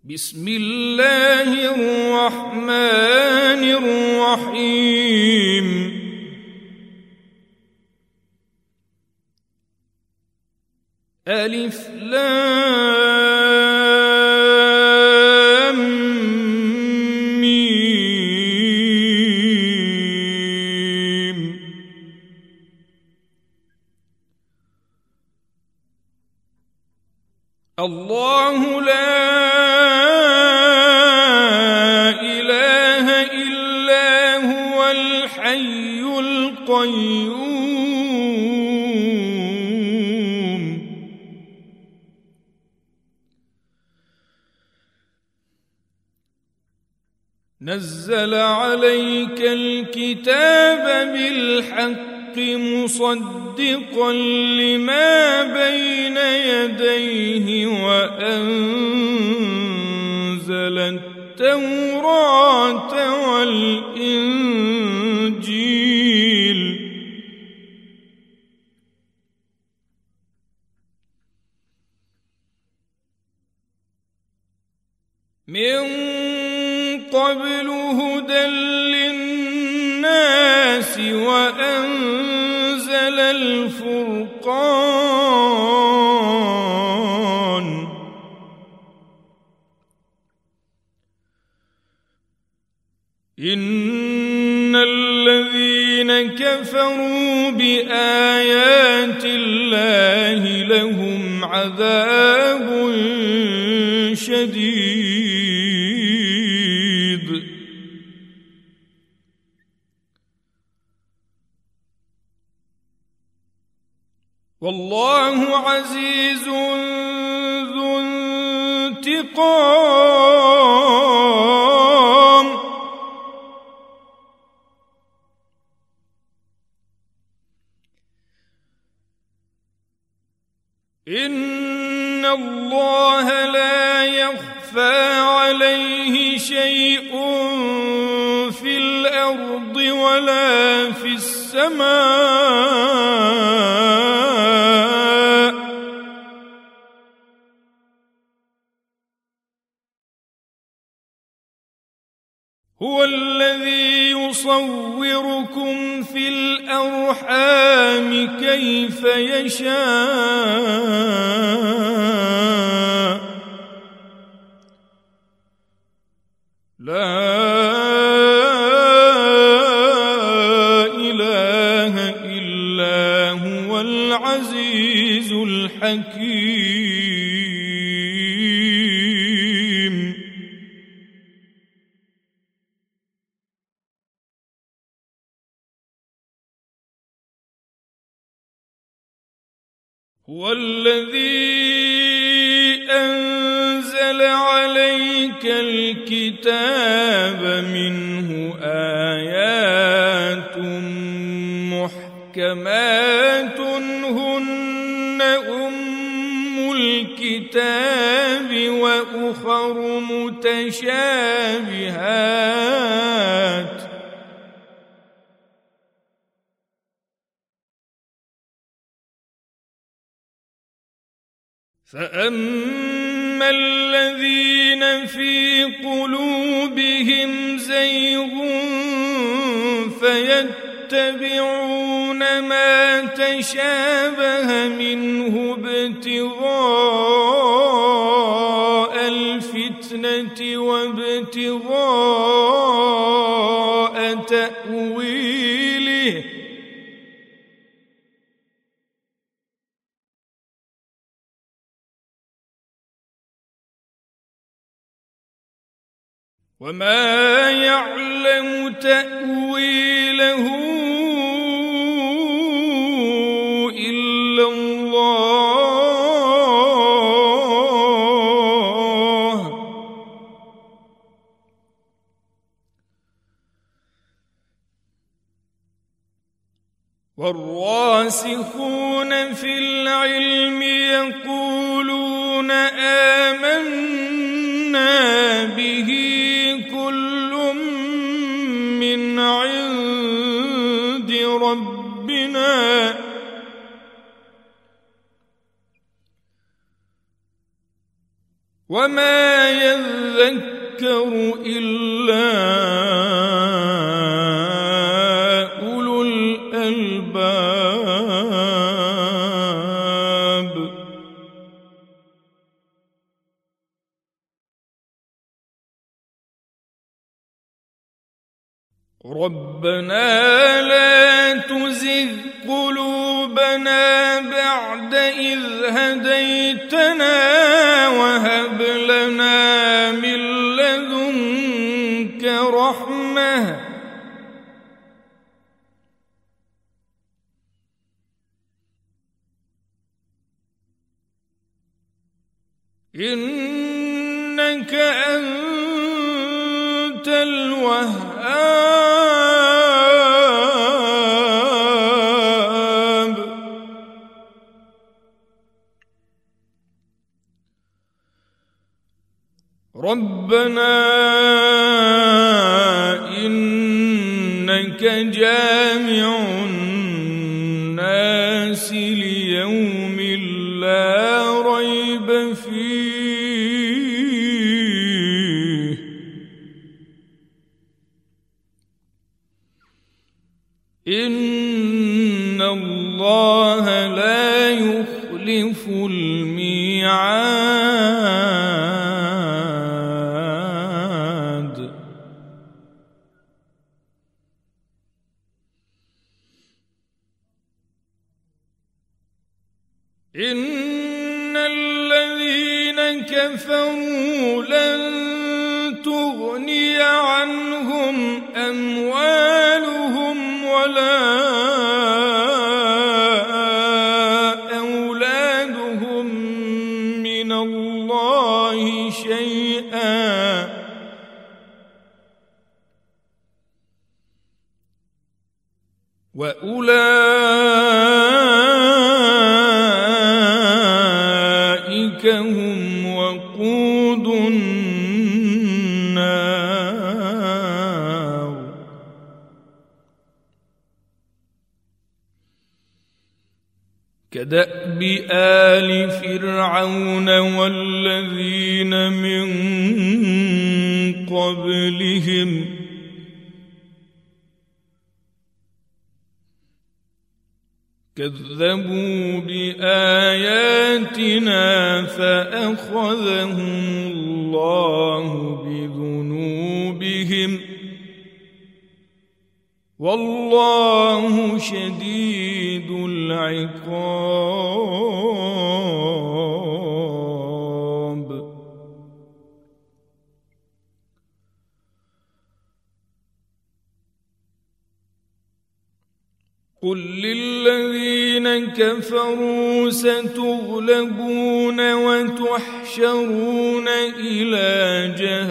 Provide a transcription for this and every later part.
بسم الله الرحمن الرحيم ألف لام ميم الله لا الحي القيوم نزل عليك الكتاب بالحق مصدقا لما بين يديه وأنزل التوراة والإنجيل من قبل هدى للناس وأنزل الفرقان إن الذين كفروا بآيات الله لهم عذاب شديد والله عزيز ذو انتقام إن الله لا يخفى عليه شيء في الأرض ولا في السماء هو الذي يصوركم في الأرحام كيف يشاء لا إله إلا هو العزيز الحكيم هو الذي أنزل عليك الكتاب منه آيات محكمات هن أم الكتاب وأخر متشابهات فأما الذين في قلوبهم زيغ فيتبعون ما تشابه منه ابتغاء الفتنة وابتغاء تأويله وما يعلم تأويله إلا الله والراسخون في العلم يقولون آمنا به كل من عند ربنا وما يذكر إلا أولو الألباب. ربنا لا تزغ قلوبنا بعد إذ هديتنا وهب لنا من لدنك رحمة إنك أنت الوهاب. ربنا إنك جامع الناس ليوم لا ريب فيه إن الله لا يخلف الميعاد. إن الذين كفروا لن تغني عنهم أموالهم ولا أولادهم من الله شيئا وأولئك هم وقود النار. كدأب آل فرعون والذين من قبلهم كذبوا بآياتنا فأخذهم الله بذنوبهم والله شديد العقاب. قل للذين كفروا ستغلبون وتحشرون إلى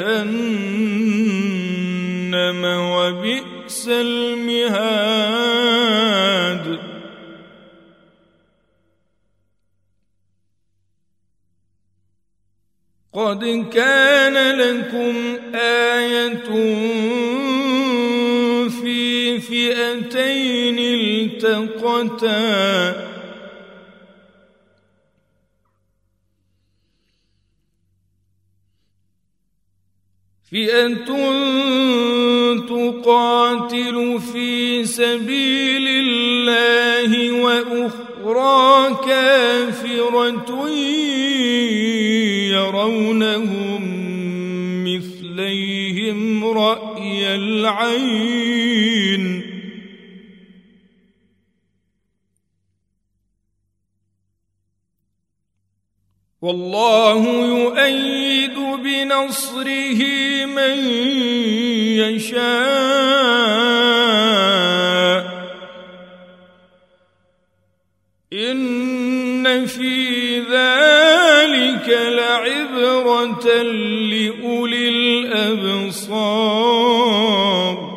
جهنم وبئس المهاد. قد كان لكم آية في فئتين التقتا فئة تقاتل في سبيل الله وأخرى كافرة يرونهم مثليهم رأي العين والله يؤيد بنصره من يشاء إن في ذلك لعبرة لأولي الأبصار.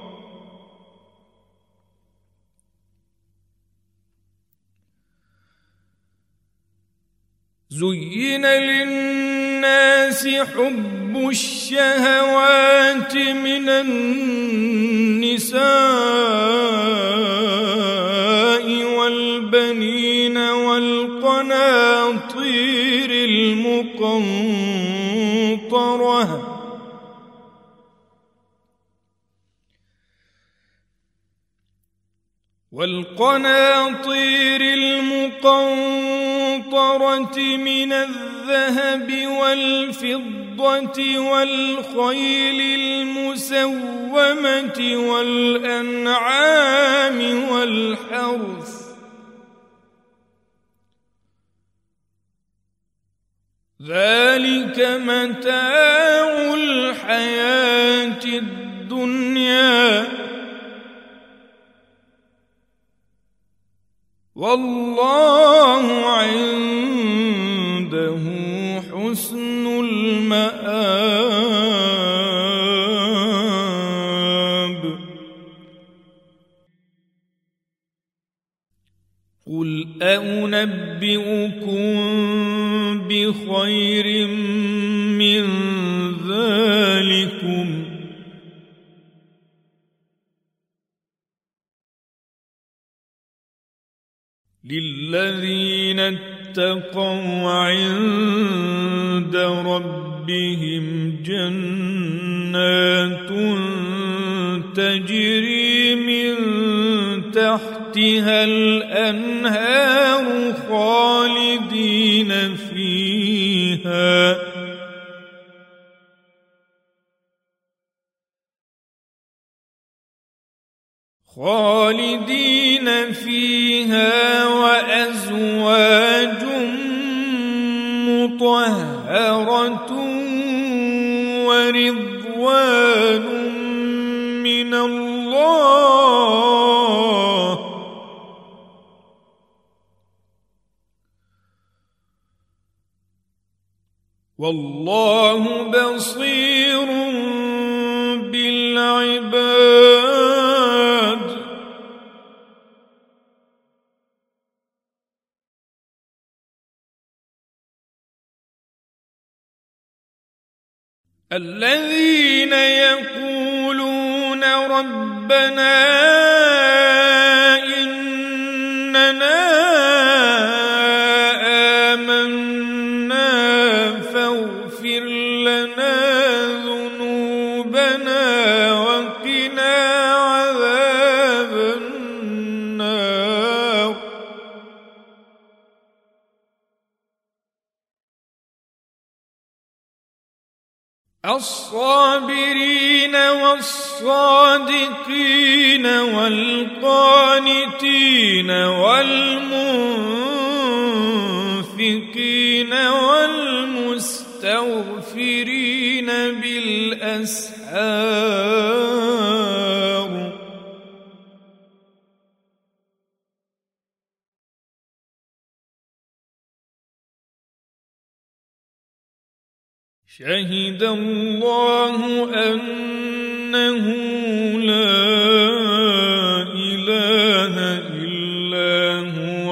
زين للناس حب الشهوات من النساء والبنين والقناطير المقنطرة المسورة والقناطير المقنطرة من الذهب والفضة والخيل المسومة والأنعام والحرث ذلك متاع الحياة الدنيا والله عنده حسن المآب. قل أنبئكم بخير من ذلكم للذين اتقوا عند ربهم جنات تجري من تحتها الأنهار خالدين فيها وأزواج مطهرة ورضوان من الله والله بصير بالعباد. الذين يقولون ربنا إننا آمنا فاغفر لنا ذنوبنا وقنا عذاب النار الصابرين والصادقين والقانتين والمنفقين والمستغفرين بالأسحار شهد الله أنه لا إله إلا هو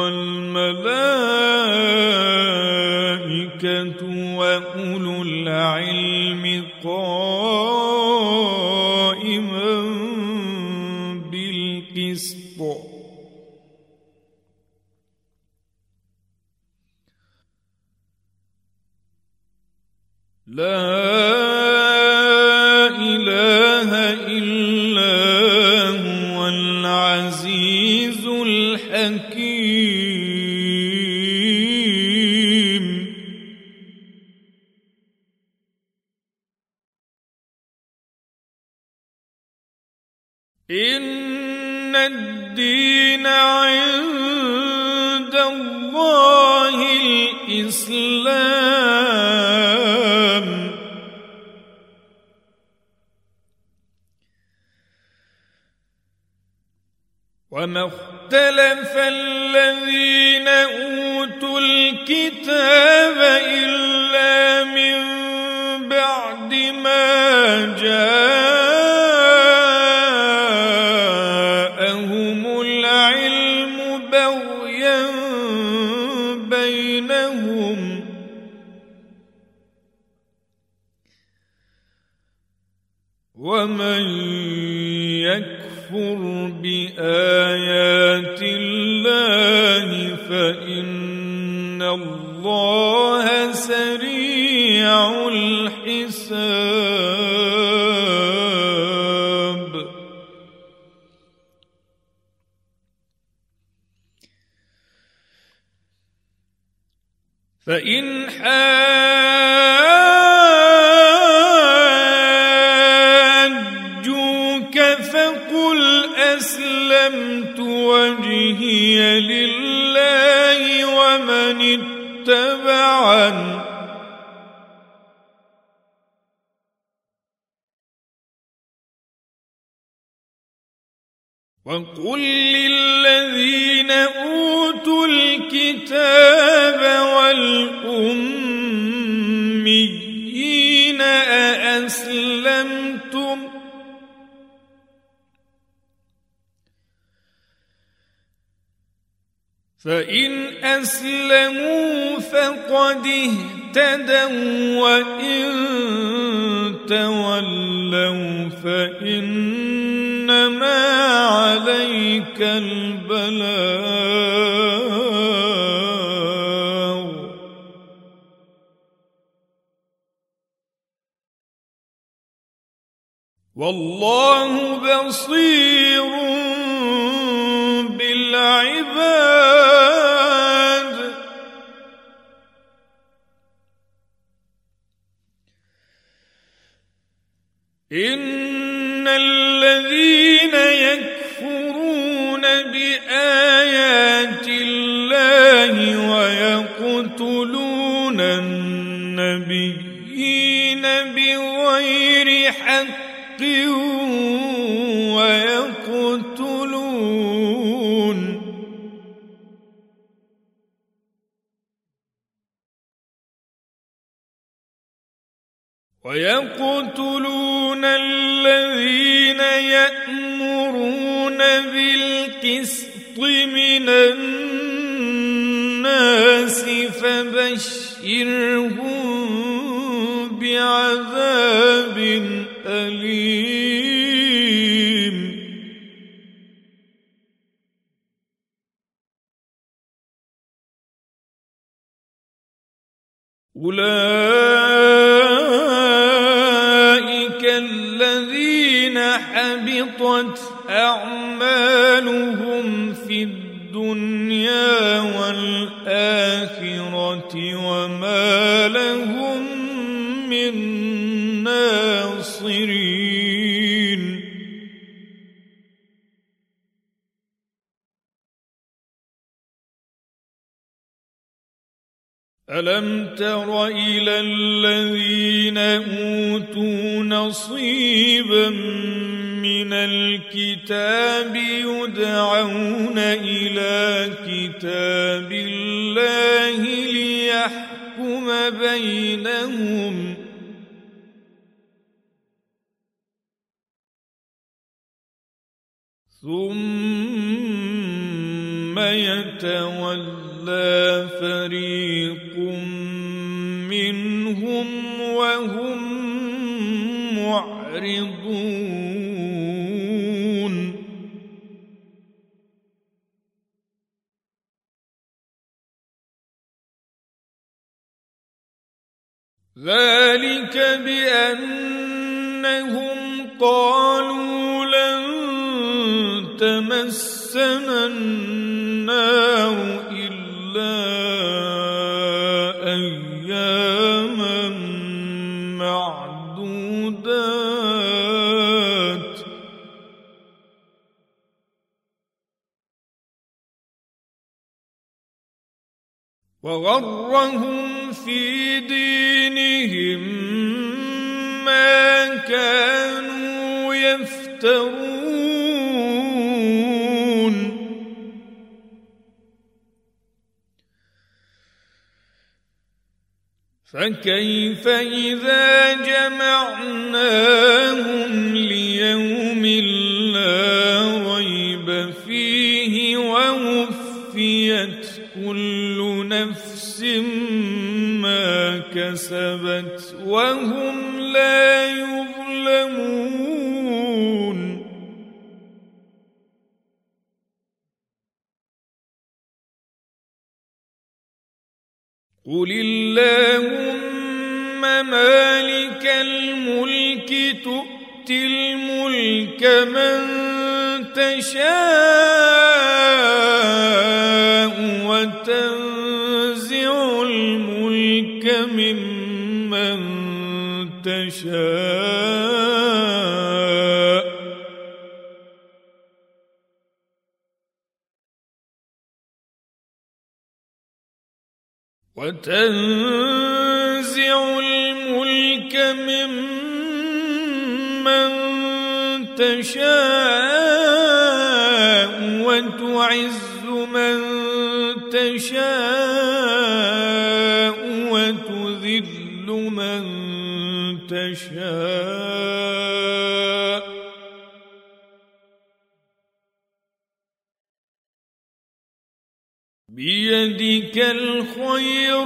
والملائكة وأولو العلم قائما بالقسط لا إله إلا هو العزيز الحكيم. إن الدين عند الله الإسلام وما اختلف الذين أوتوا الكتاب إلا من بعد ما جاءهم العلم بغيا بينهم ومن يكفر بآيات الله فإن الله سريع الحساب. الحساب. فإن حاجوك فقل أسلمت وجهي لله ومن اتبعني وقل للذين أوتوا الكتاب والأميين أأسلمتم فإن أسلموا فقد اهتدوا وإن تولوا فإنما عليك البلاغ والله بصير بالعباد. إن الذين يكفرون بآيات الله ويقتلون النبيين بغير حق ويقتلون الذين يأمرون بالقسط من الناس فبشرهم بعذاب أليم. أولئك الذين حبطت أعمالهم في الدنيا والآخرة وما لهم من ناصرين. ألم تر إلى الذين أوتوا نصيبا من الكتاب يدعون إلى كتاب الله ليحكم بينهم ثم يتولى فريق منهم وهم معرضون. ذلك بأنهم قالوا لن تمسنا النار إلا أياما معدودات وغرهم في دينهم ما كانوا يفترون. فكيف إذا جمعناهم ليوم لا ريب فيه ووفيت كل نفس ما كسبت وهم لا يظلمون. قل اللهم مالك تؤتي الملك من تشاء وتنزع الملك ممن تشاء وتنزع الملك ممن تشاء وتعز من تشاء وتذل من تشاء بيدك الخير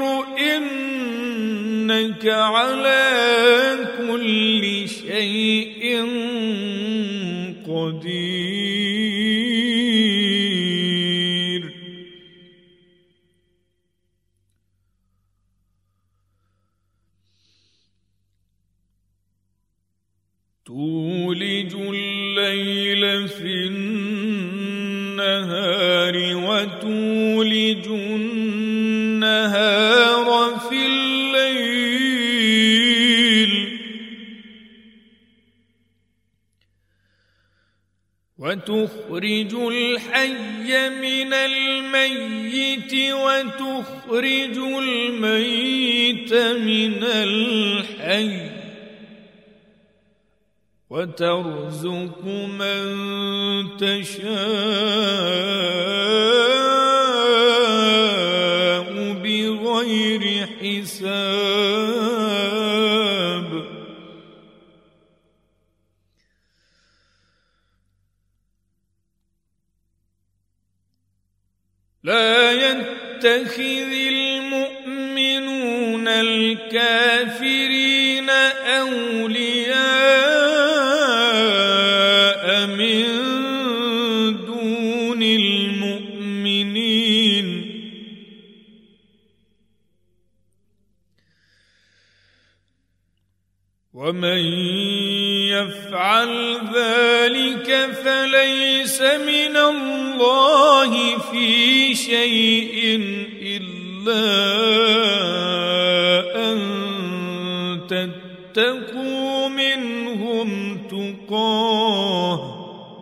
إنك على كل شيء قدير تولج الليل في النهار وتولج النهار في الليل وتخرج الحي من الميت وتخرج الميت من الحي وترزق من تشاء بغير حساب لا يتخذ المؤمنون الكافرين أولياء من دون المؤمنين ومن يفعل ذلك فليس من الله في شيء إلا أن تتقوا منهم تقاه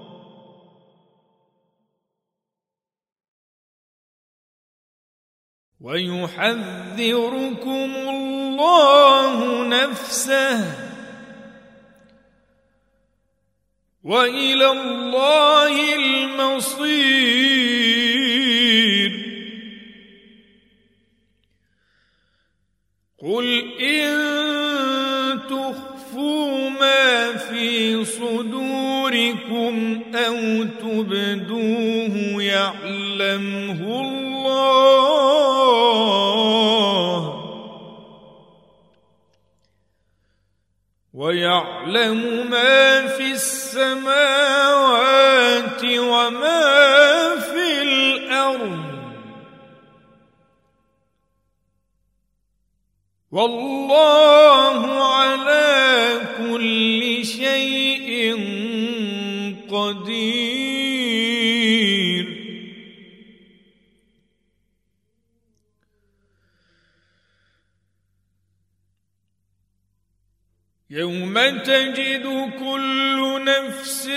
ويحذركم الله نفسه وإلى الله المصير قل إن تخفوا ما في صدوركم أو تبدوه يعلمه الله ويعلم ما في السماوات وما في الأرض والله على كل شيء قدير يوم تجد كل نفس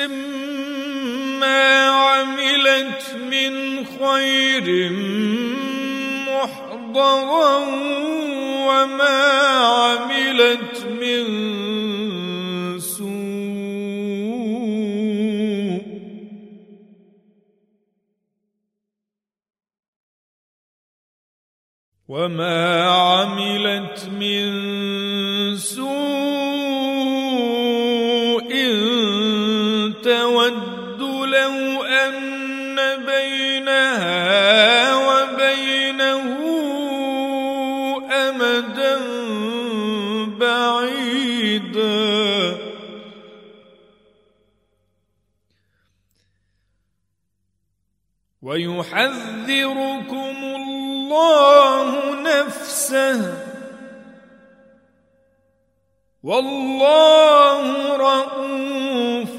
ما عملت من خير محضرا وما عملت من سوء تود لو أن بينها وبينه أمدا بعيدا ويحذركم الله نفسه والله رؤوف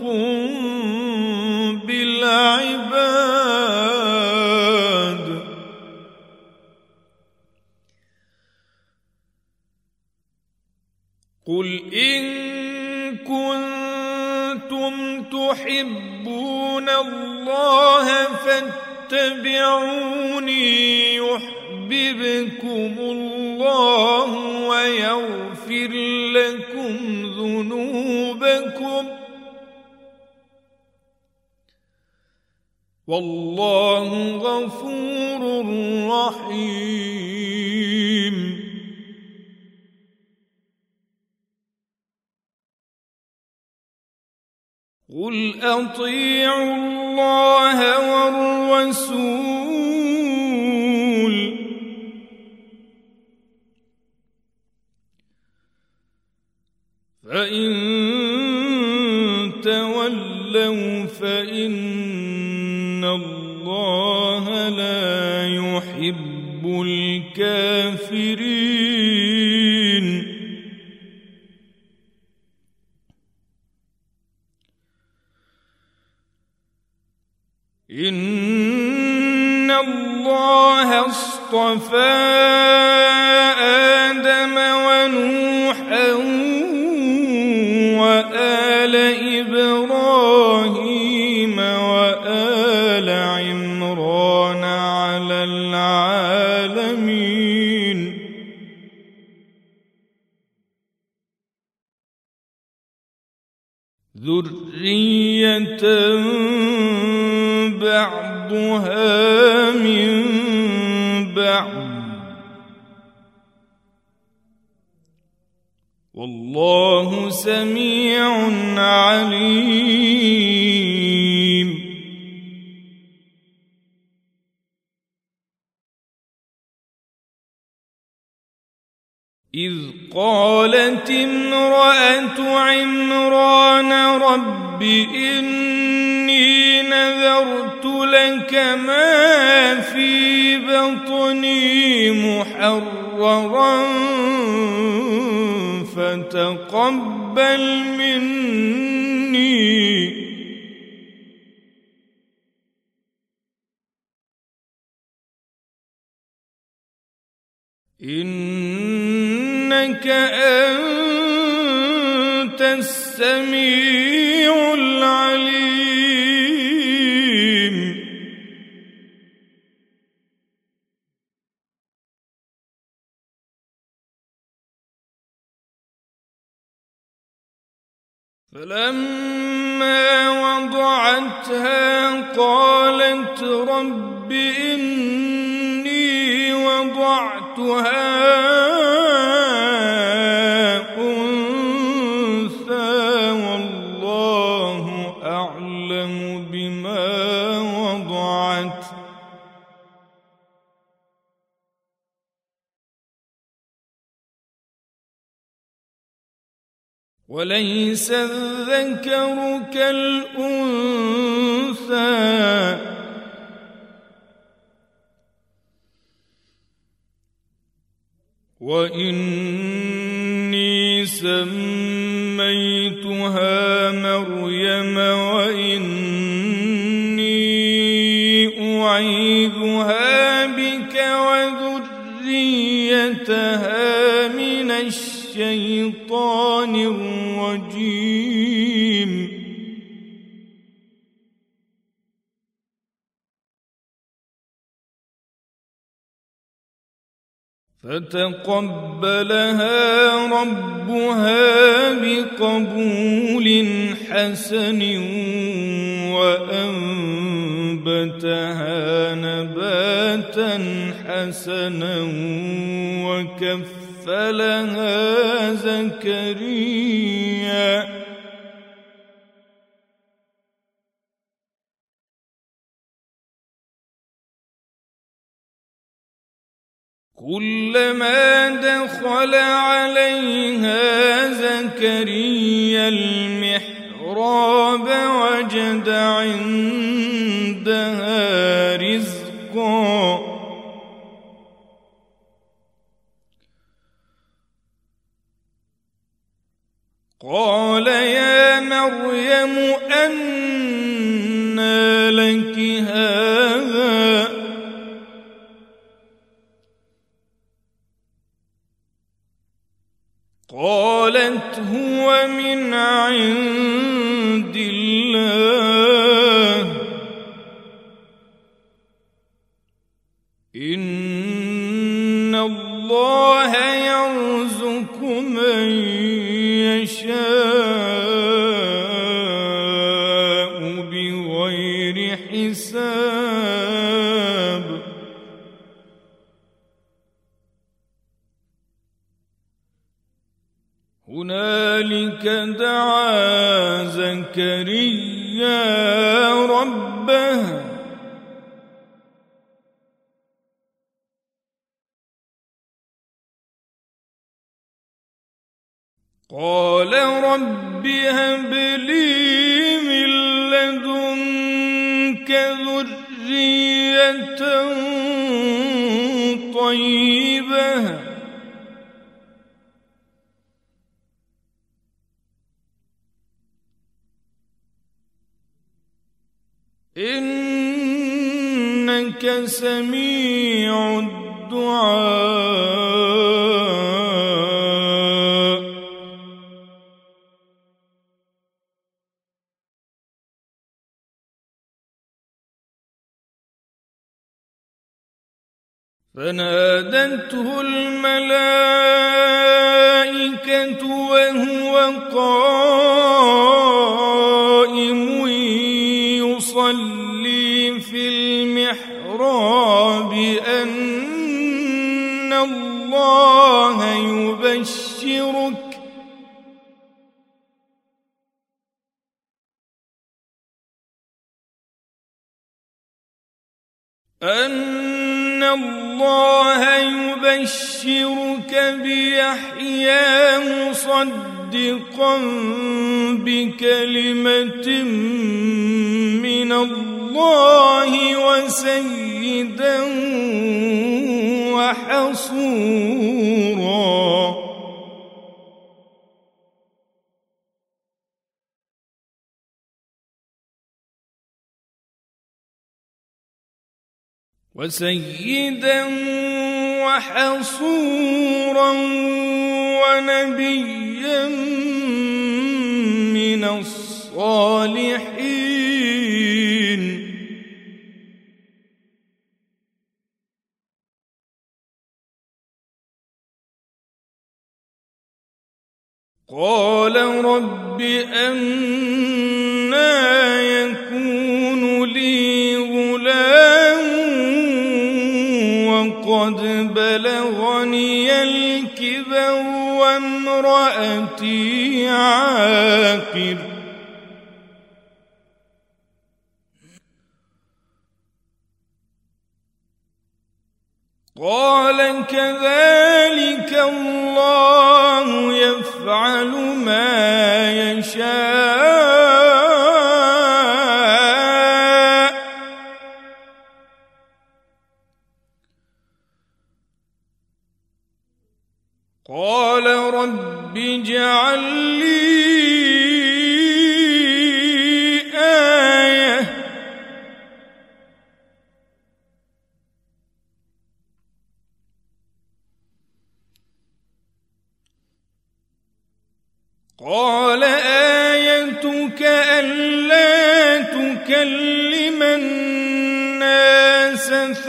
بالعباد. قل إن كنتم تحبون الله فاتبعوني يحببكم الله ويغفر لكم ذنوبكم والله غفور رحيم. قل أطيعوا الله والرسول فإن تولوا فإن الله لا يحب الكافرين. إن الله اصطفى آدم ونوحا وآل إبراهيم وآل عمران على العالمين. ذرية بعضها من بعض والله سميع عليم. إذ قالت امرأة عمران رب إني نذرت لك ما في بطني محررا فتقبل مني إنك أنت السميع العليم. فلما وضعتها قالت رب إني وضعتها أنثى والله أعلم بما وضعت وليس الذكر كالأنثى وإني سميتها مريم وإني أعيذها بك وذريتها من الشيطان الرجيم. فتقبلها ربها بقبول حسن وأنبتها نباتا حسنا وكفلها زكريا كلما دخل عليها زكريا المحراب وجد عندها رزقا قال يا مريم أنى لك هذا قالت هو من عند الله إن الله يرزق من يشاء بغير حساب هنالك دعا زكريا ربه قال رب هب لي من لدنك ذرية طيبة إنك سميع الدعاء فنادته الملائكة وهو قائم يصلي في المحراب أن الله يبشرك بيحيى مصدقا بكلمة من الله وسيدا وحصورا ونبيا من الصالحين قال رب أنى يكون لي غلام وقد بلغني الكبر وامرأتي عاقر قال كذلك الله يفعل ما يشاء قال رب اجعل لي آية قال آيتك ألا تكلم الناس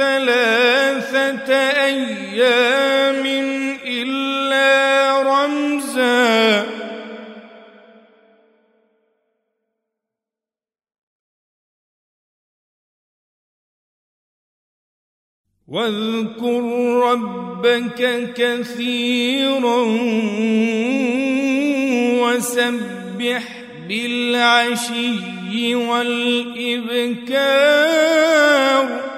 3 أيام إلا رمزا واذكر ربك كثيرا وسبح بالعشي والإبكار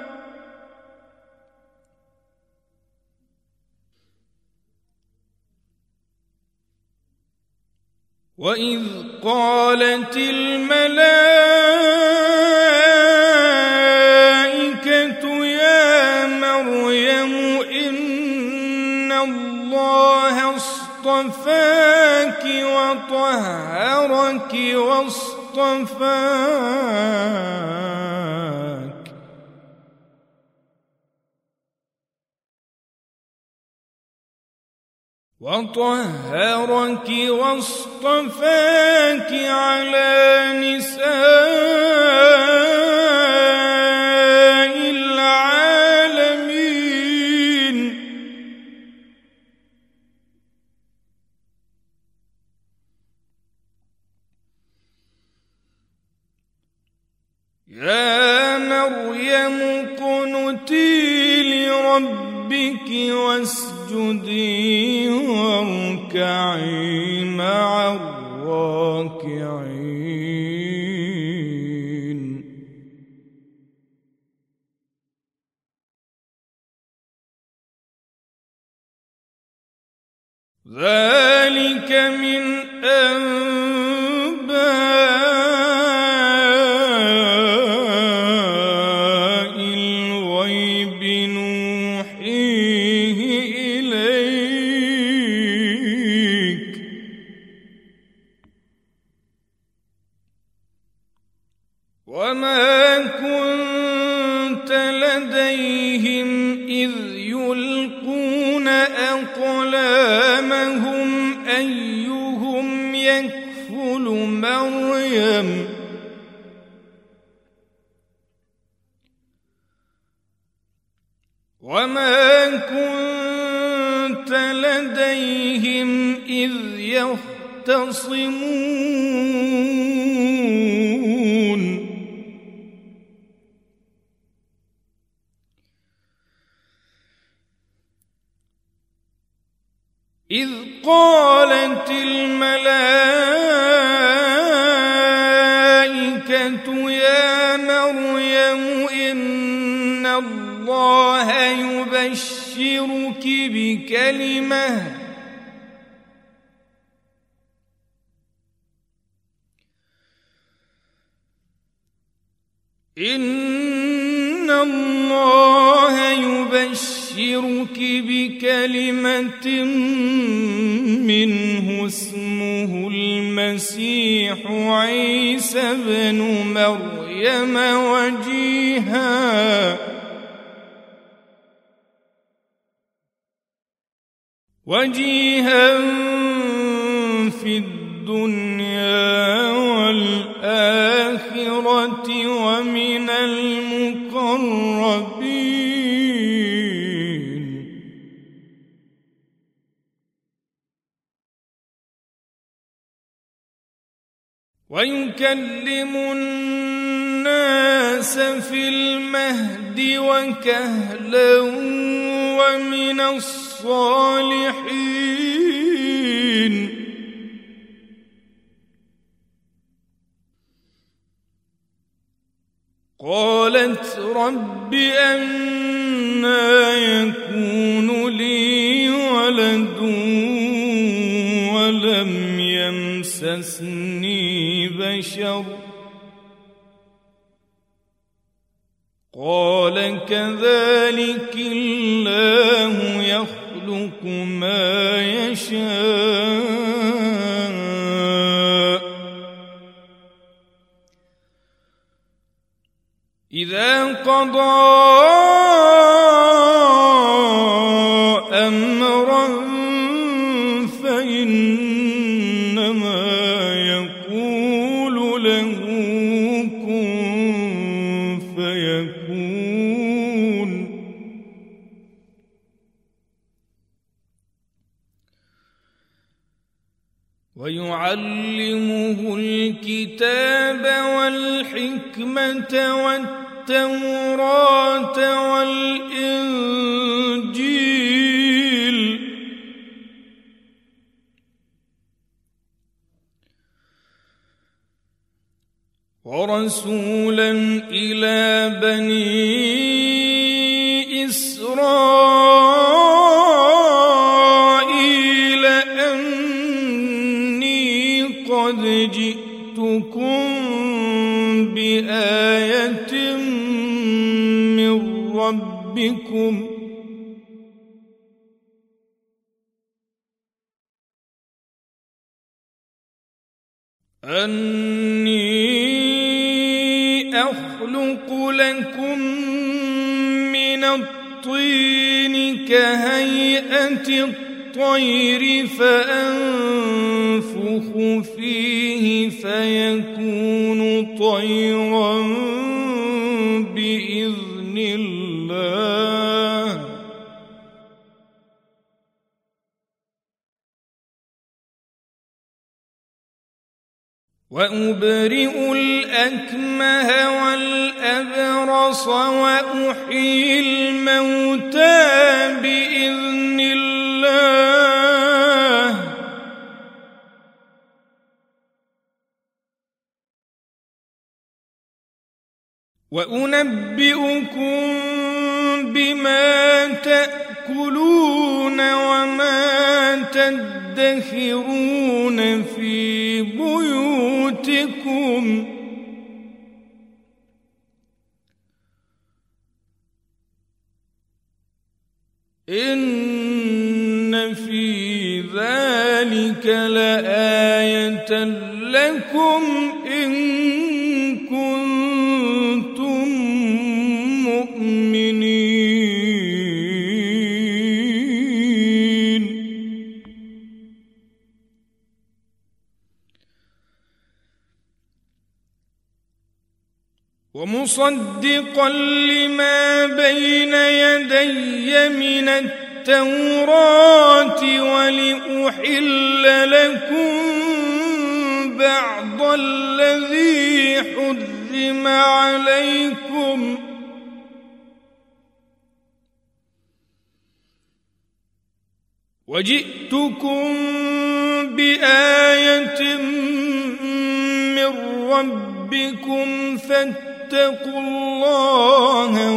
وإذ قالت الملائكة يا مريم إن الله اصطفاك وطهرك واصطفاك على نساء العالمين. يا مريم اقنتي لربك واسجدي واركعي مع الراكعين. ذلك من أنباء الغيب نوحيه إليك وما كنت لديهم إذ يلقون أقلامهم أيهم يكفل مريم وما كنت لديهم إذ يختصمون. إذ قالت الملائكة يا مريم إن الله يبشرك بكلمة منه اسمه المسيح عيسى بن مريم وجيها في الدنيا والآخرة ومن المقربين. ويكلم الناس في المهد وكهلا ومن الصالحين. قالت رب أنى يكون لي ولد ولم يمسسني بشر قال كذلك الله يخلق ما يشاء إذا قضى أمرا فإنما يقول له كن فيكون. ويعلمه الكتاب والحكمة والتوراة والإنجيل ورسولا إلى بني إسرائيل أني قد جئتكم بآية من ربكم أني أخلق لكم من الطين كهيئة الطير فأنفخ فيه فيكون طيرا بإذن الله وأبرئ الأكمه والأبرص وأحيي الموتى بإذن الله وأنبئكم بما تأكلون وما تدخرون في بيوتكم إن في ذلك لآية لكم إن كنتم مؤمنين ومصدقا لما بين يدي من التوراة ولأحل لكم بعض الذي حرم عليكم وجئتكم بآية من ربكم فاتقوا الله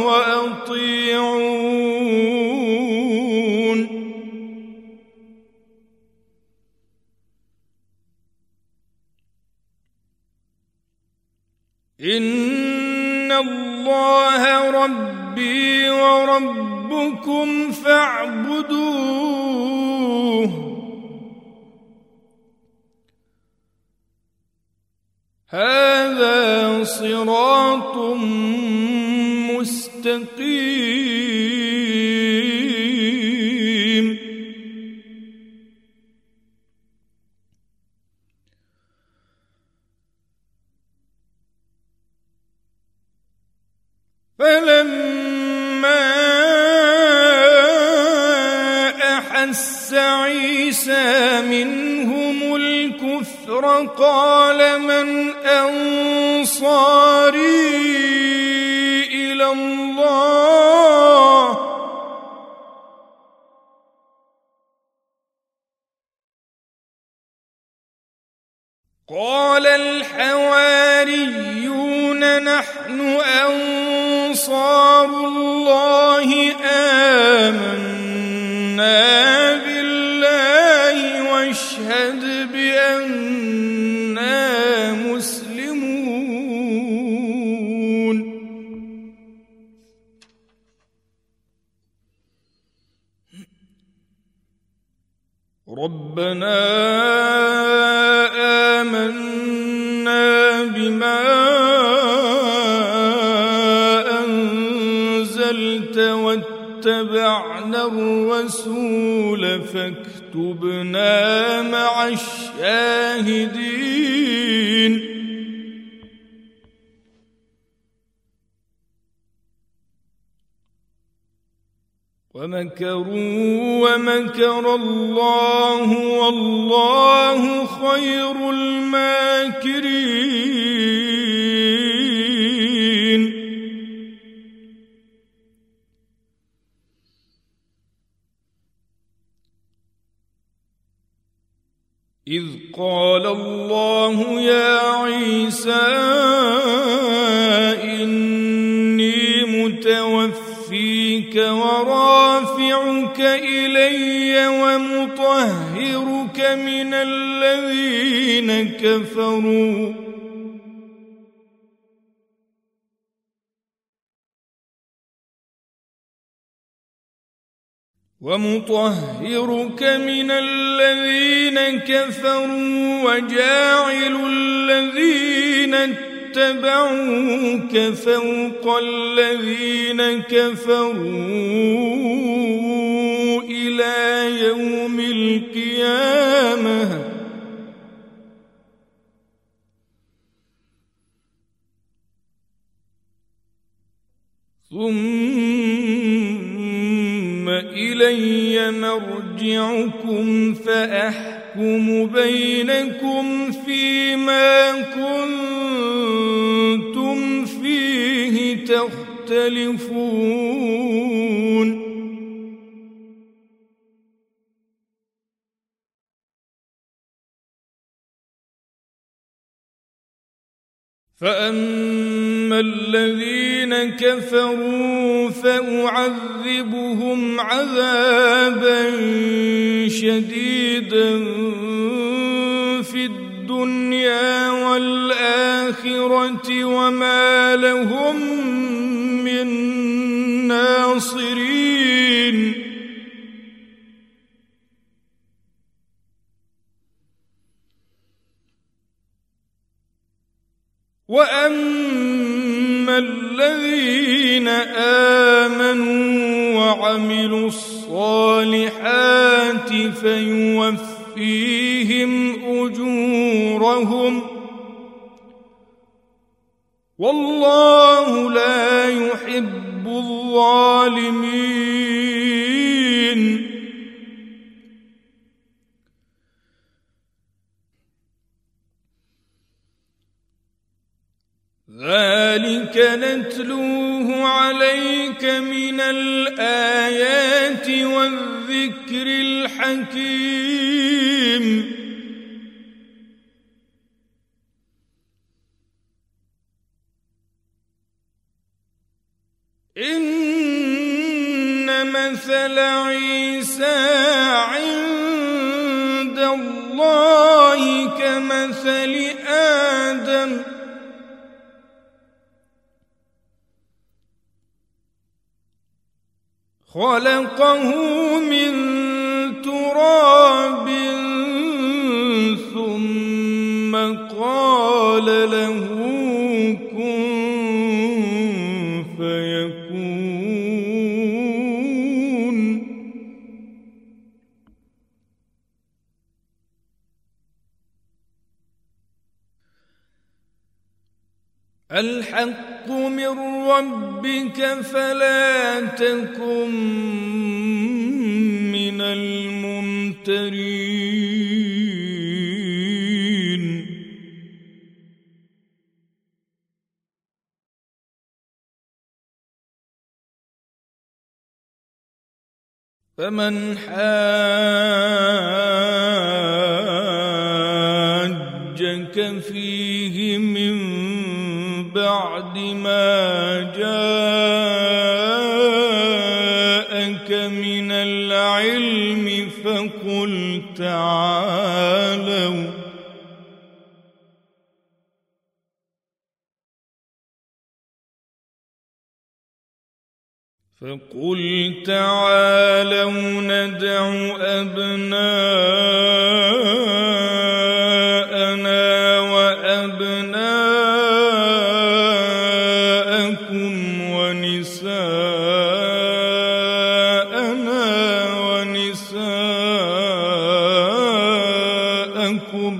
وأطيعون إن الله ربي وربكم فاعبدوه هذا صراط مستقيم فلما أحس عيسى منهم الكفر قال من أنصاري إلى الله قال الحواريون نحن أنصار الله آمنا بالله واشهد بأننا مسلمون ربنا آمنا بما أنزلت واتبعنا الرسول فاكتبنا مع الشاهدين ومكروا ومكر الله والله خير الماكرين إذ قال الله يا عيسى إني متوفيك ورافعك إلي ومطهرك من الذين كفروا ومطهرك من الذين كفروا وجاعل الذين اتبعوك فوق الذين كفروا إلى يوم القيامة ثم إلي مرجعكم فأحكم بينكم فيما كنتم فيه تختلفون فأما الذين كفروا فأعذبهم عذابا شديدا في الدنيا والآخرة وما لهم من ناصرين وأما الذين آمنوا وعملوا الصالحات فيوفيهم أجورهم والله لا يحب الظالمين ذلك نتلوه عليك من الآيات والذكر الحكيم إن مثل عيسى عند الله كمثل آدم خلقه من تراب ثم قال له كن فيكون الحق من ربك فلا تكن من الممترين فمن حاجك فيه من بعد ما جاءك من العلم فقل تعالوا ندع أبناءنا وأبناءكم ونساءنا ونساءكم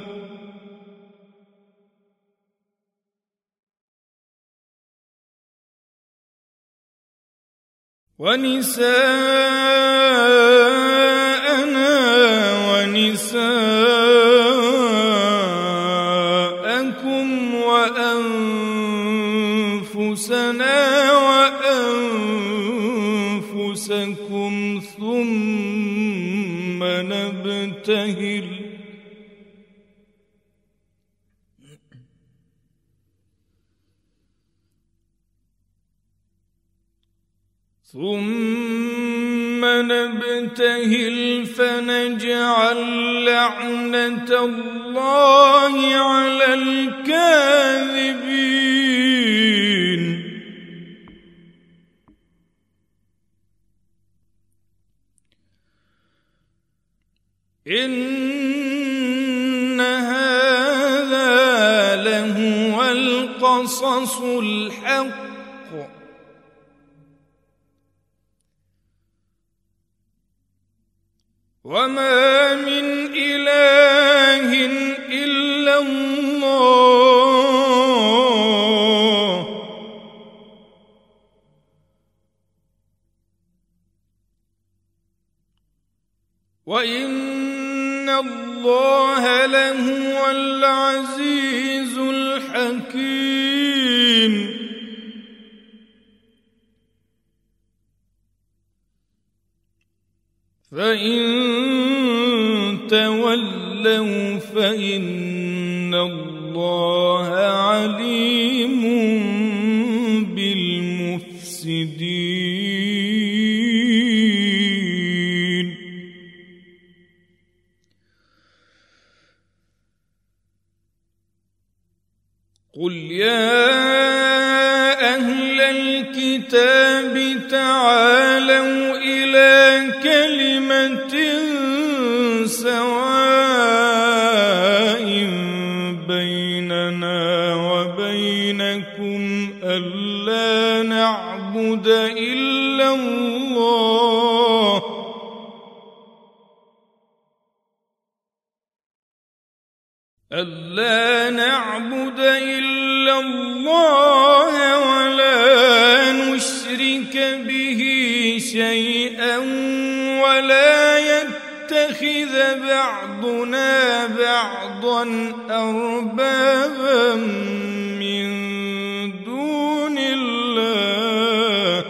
وأنفسنا وأنفسكم ثم نبتهل فنجعل لعنة الله على الكاذبين القصص الحق وما من إله إلا الله وإن الله لهو العزيز الحكيم. فإن تولوا فإن الله عليم بالمفسدين. قل يا أهل الكتاب تعالوا إلى كلمة سواء بيننا وبينكم ألا نعبد إلا الله ولا نشرك به شيئا ولا يتخذ بعضنا بعضا أربابا من دون الله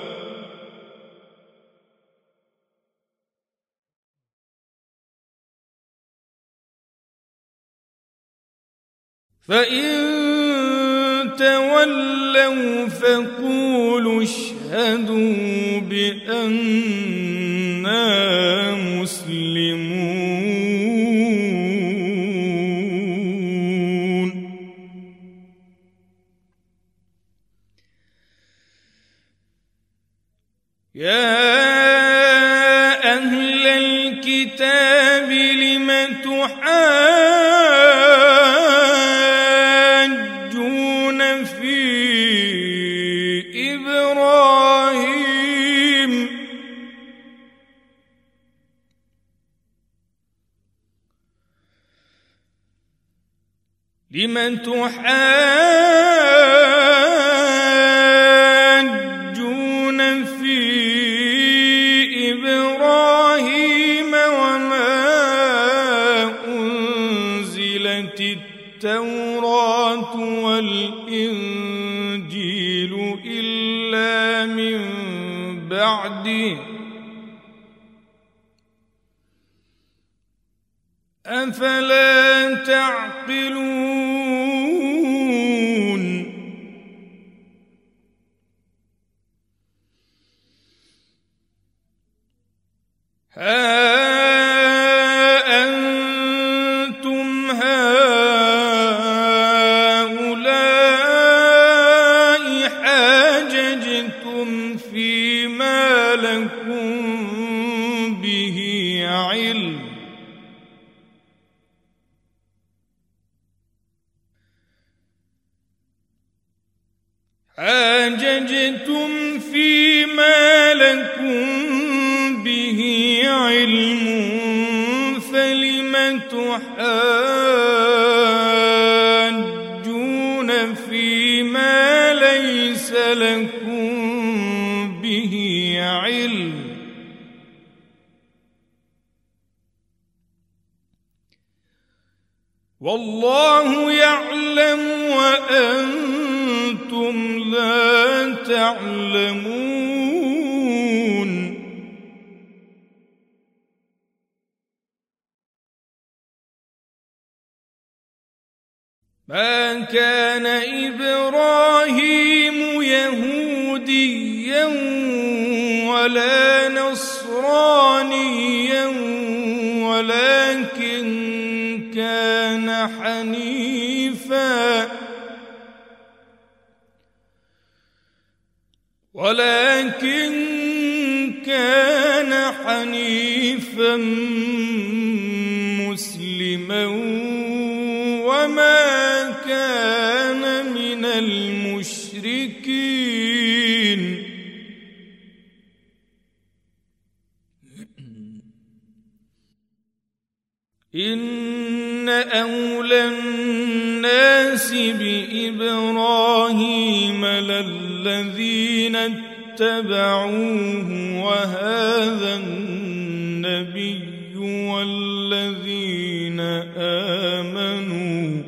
فإن تولوا فقولوا اشهدوا بأننا مسلمون. يا أهل الكتاب لم تحاجون في إبراهيم وما أنزلت التوراة والإنجيل إلا من بعده أفلا تعقلون. ها أنتم هؤلاء حاججتم فيما لكم به علم فلم تحاجون فيما ليس لكم به علم والله يعلم وأنتم لا تعلمون. ما كان إبراهيم يهوديا ولا نصرانيا ولكن كان حنيفا مسلما وما كان من المشركين. المشركين إن أولى الناس بإبراهيم للذين اتبعوه وهذا النبي والذين آمنوا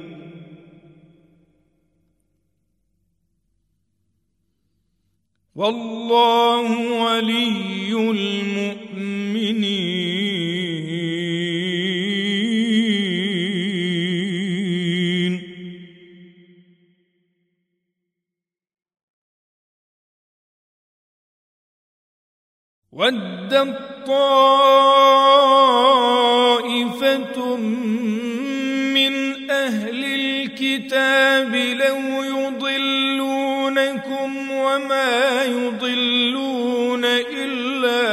والله ولي المؤمنين ودت طائفة من أهل الكتاب لو يضلونكم وما يضلون إلا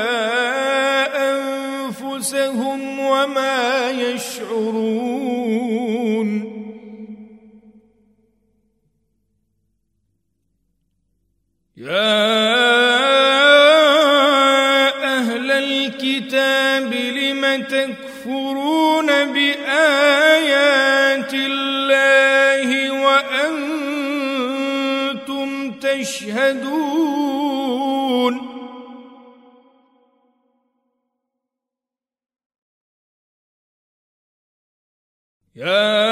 أنفسهم وما يشعرون يا الكتاب لم تكفرون بآيات الله وأنتم تشهدون يا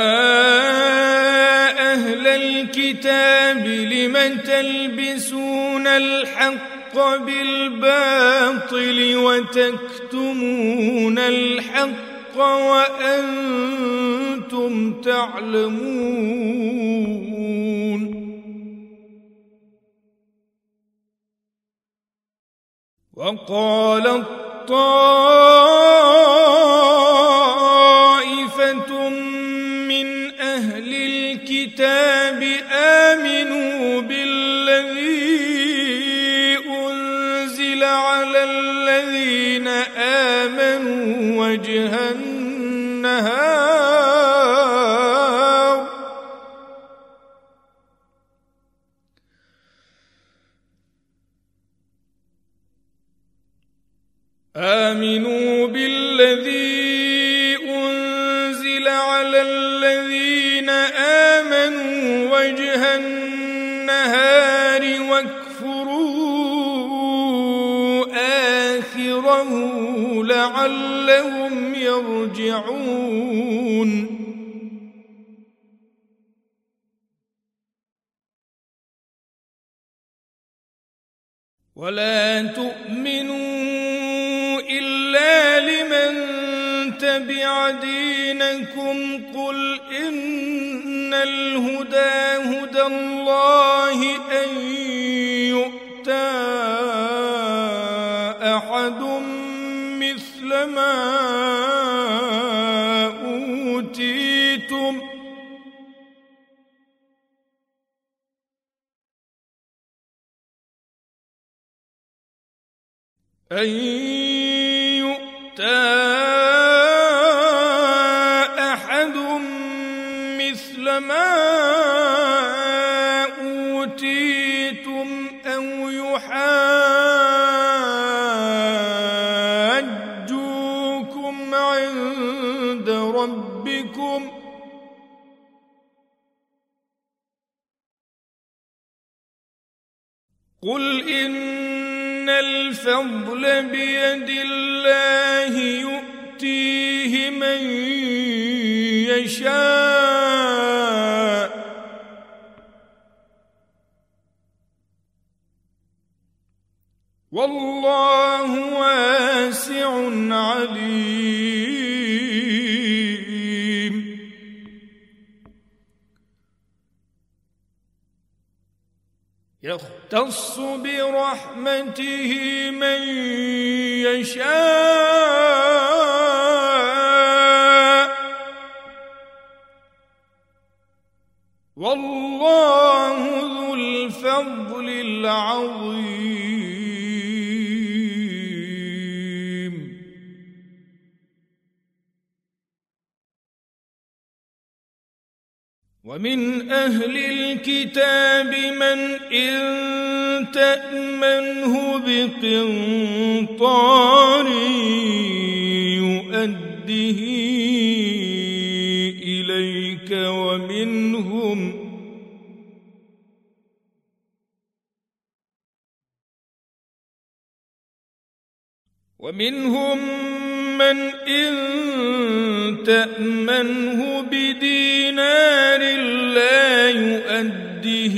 أهل الكتاب لم تلبسون الحق بالباطل وتكتمون الحق وأنتم تعلمون وقالت طائفة من أهل الكتاب آمنوا بالذي أنزل على الذين آمنوا وجه النهار آمنوا بالذي أنزل على الذين آمنوا وجه النهار واكفروا آخره لعلهم يرجعون ولا تؤمنوا إلا لمن تبع دينكم قل إن الهدى هدى الله أن يؤتى أحد مثل ما أوتيتم أن يؤتى أحد مثل ما أوتيتم أو يحاجوكم عند ربكم قل إن الفضل بيد الله يؤتيه من يشاء والله واسع عليم يختص برحمته من يشاء والله ذو الفضل العظيم ومن أهل الكتاب من إن تأمنه بقنطار يؤده إليك ومنهم من إن تأمنه بدينار لا يؤده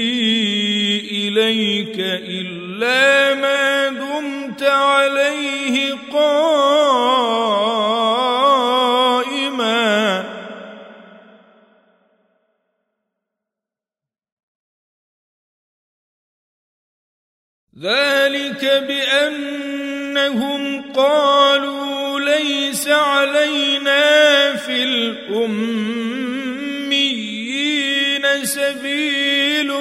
إليك إلا ما دمت عليه قائما ذلك بأنهم قالوا ليس علينا في الأميين سبيل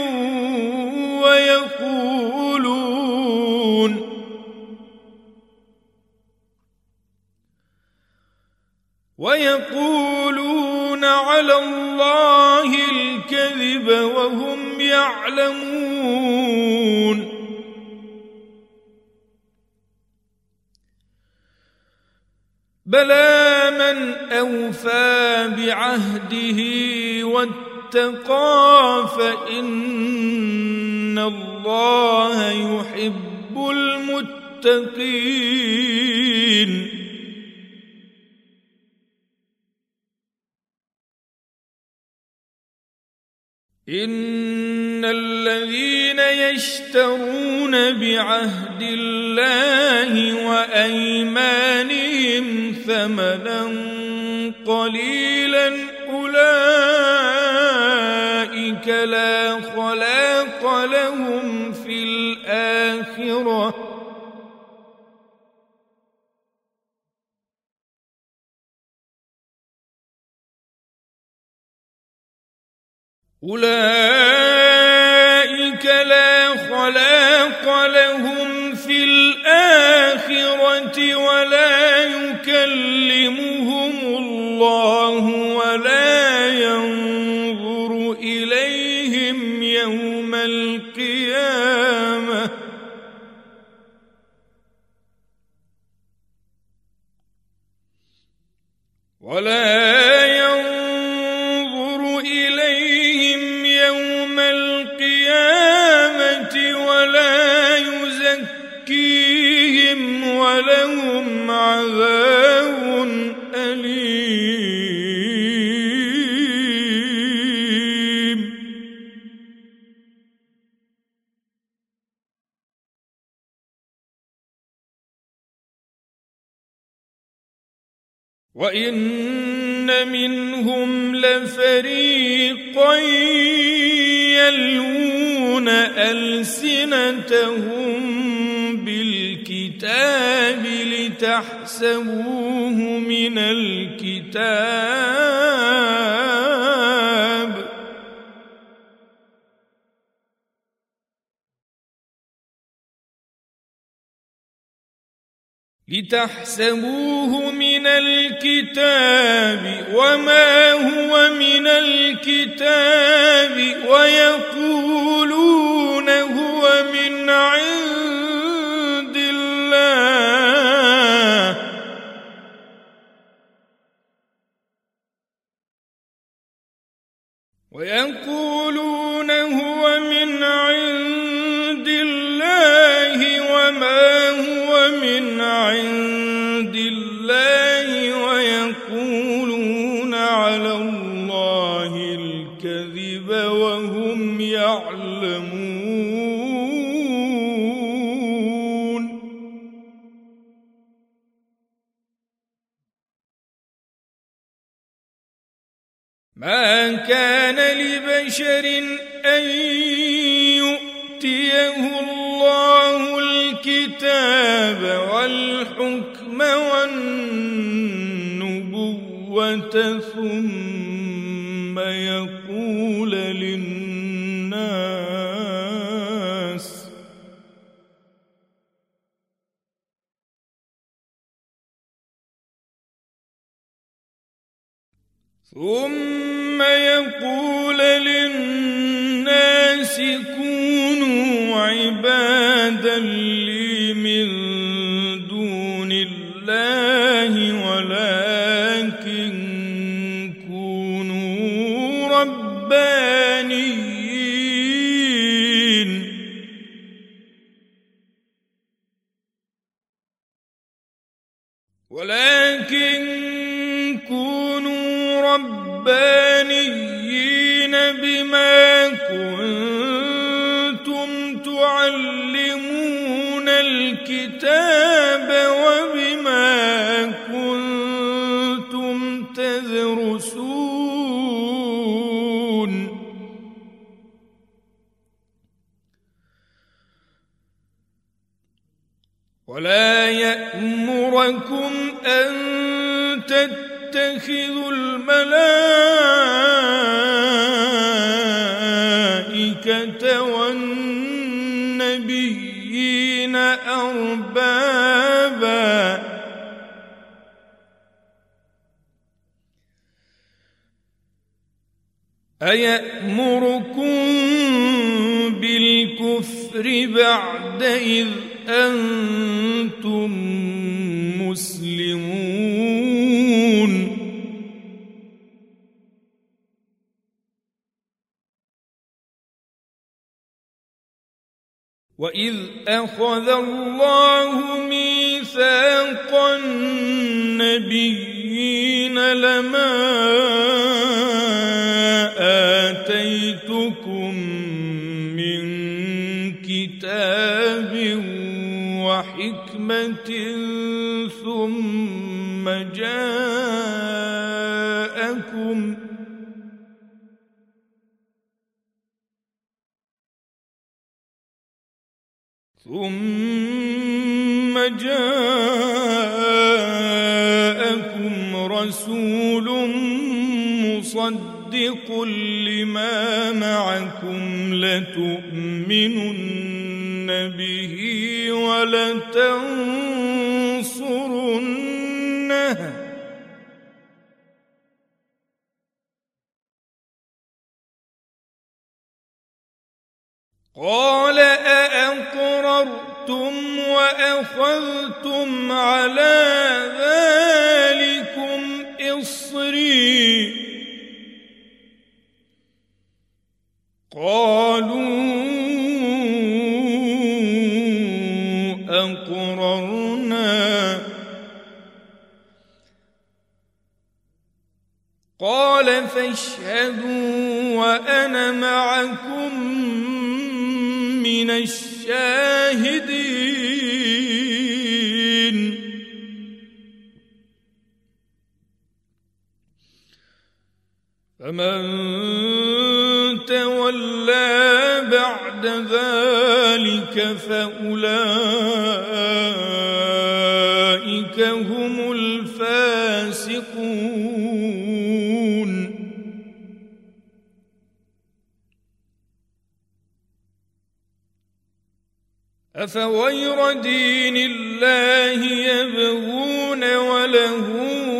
ويقولون على الله الكذب وهم يعلمون بلى من أوفى بعهده واتقى فإن الله يحب المتقين إن الذين يشترون بعهد الله وأيمانهم ثمنا قليلا أولئك لا خلاق لهم في الآخرة ولا يكلمهم الله ولا ينظر إليهم يوم القيامة ولا يزكيهم ولهم عذاب أليم وإن منهم لفريقا يلوون ألسنتهم بالكتاب لتحسبوه من الكتاب وما هو من الكتاب ويقولون هو من عند الله وما هو من عند الله ويقولون على الله الكذب وهم يعلمون ما كان لبشر أن يؤتيه الله الكتاب والحكم والنبوة ثم يقول للناس يقول للناس كونوا عبادا لي من دون الله ولكن كونوا ربانيين بما كنتم تعلمون الكتاب وبما كنتم تدرسون ولا يأمركم أن تتخذوا الملائكة والنبيين أربابا أيأمركم بالكفر بعد إذ أنتم مسلمون وإذ أخذ الله ميثاق النبيين لما آتيتكم من كتاب وحكمة ثم جاءكم رسول مصدق لما معكم لتؤمنن به ولتنصرنه قال أأقررتم وأخذتم على ذلكم إصري قالوا أقررنا قال فاشهدوا وأنا معكم من الشاهدين فمن تولى بعد ذلك فأولئك هم الفاسقون أفغير دين الله يبغون وله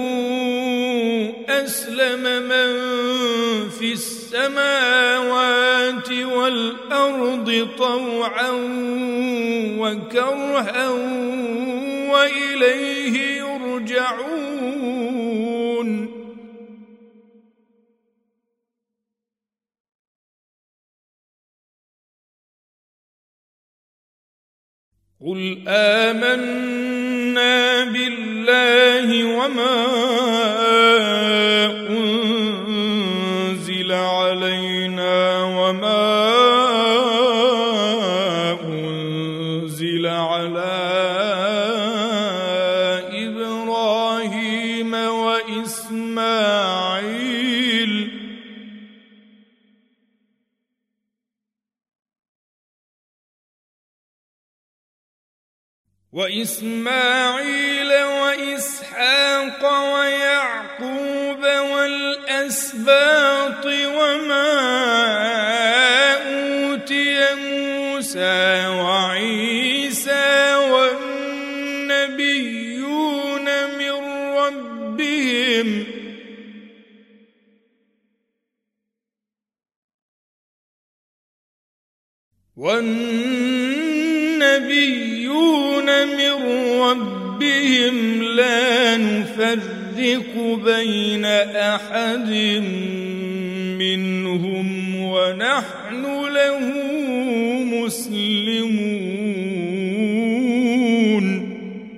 أسلم من في السماوات والأرض طوعا وكرها وإليه يرجعون قل آمنا بالله وما أنزل علينا وما أنزل على إبراهيم وإسماعيل وإسحاق ويعقوب والأسباط وما أوتي موسى وعيسى والنبيون من ربهم والنبيون من ربهم لا نفرق بين أحد منهم ونحن له مسلمون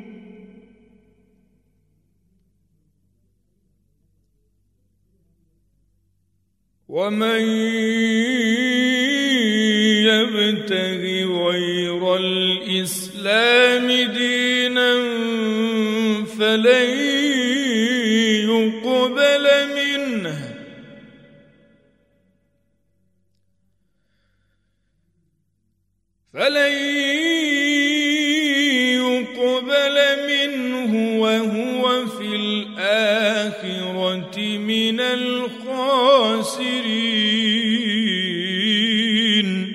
ومن يبتغ غير الإسلام دينا فلن يقبل منه وهو في الآخرة من الخاسرين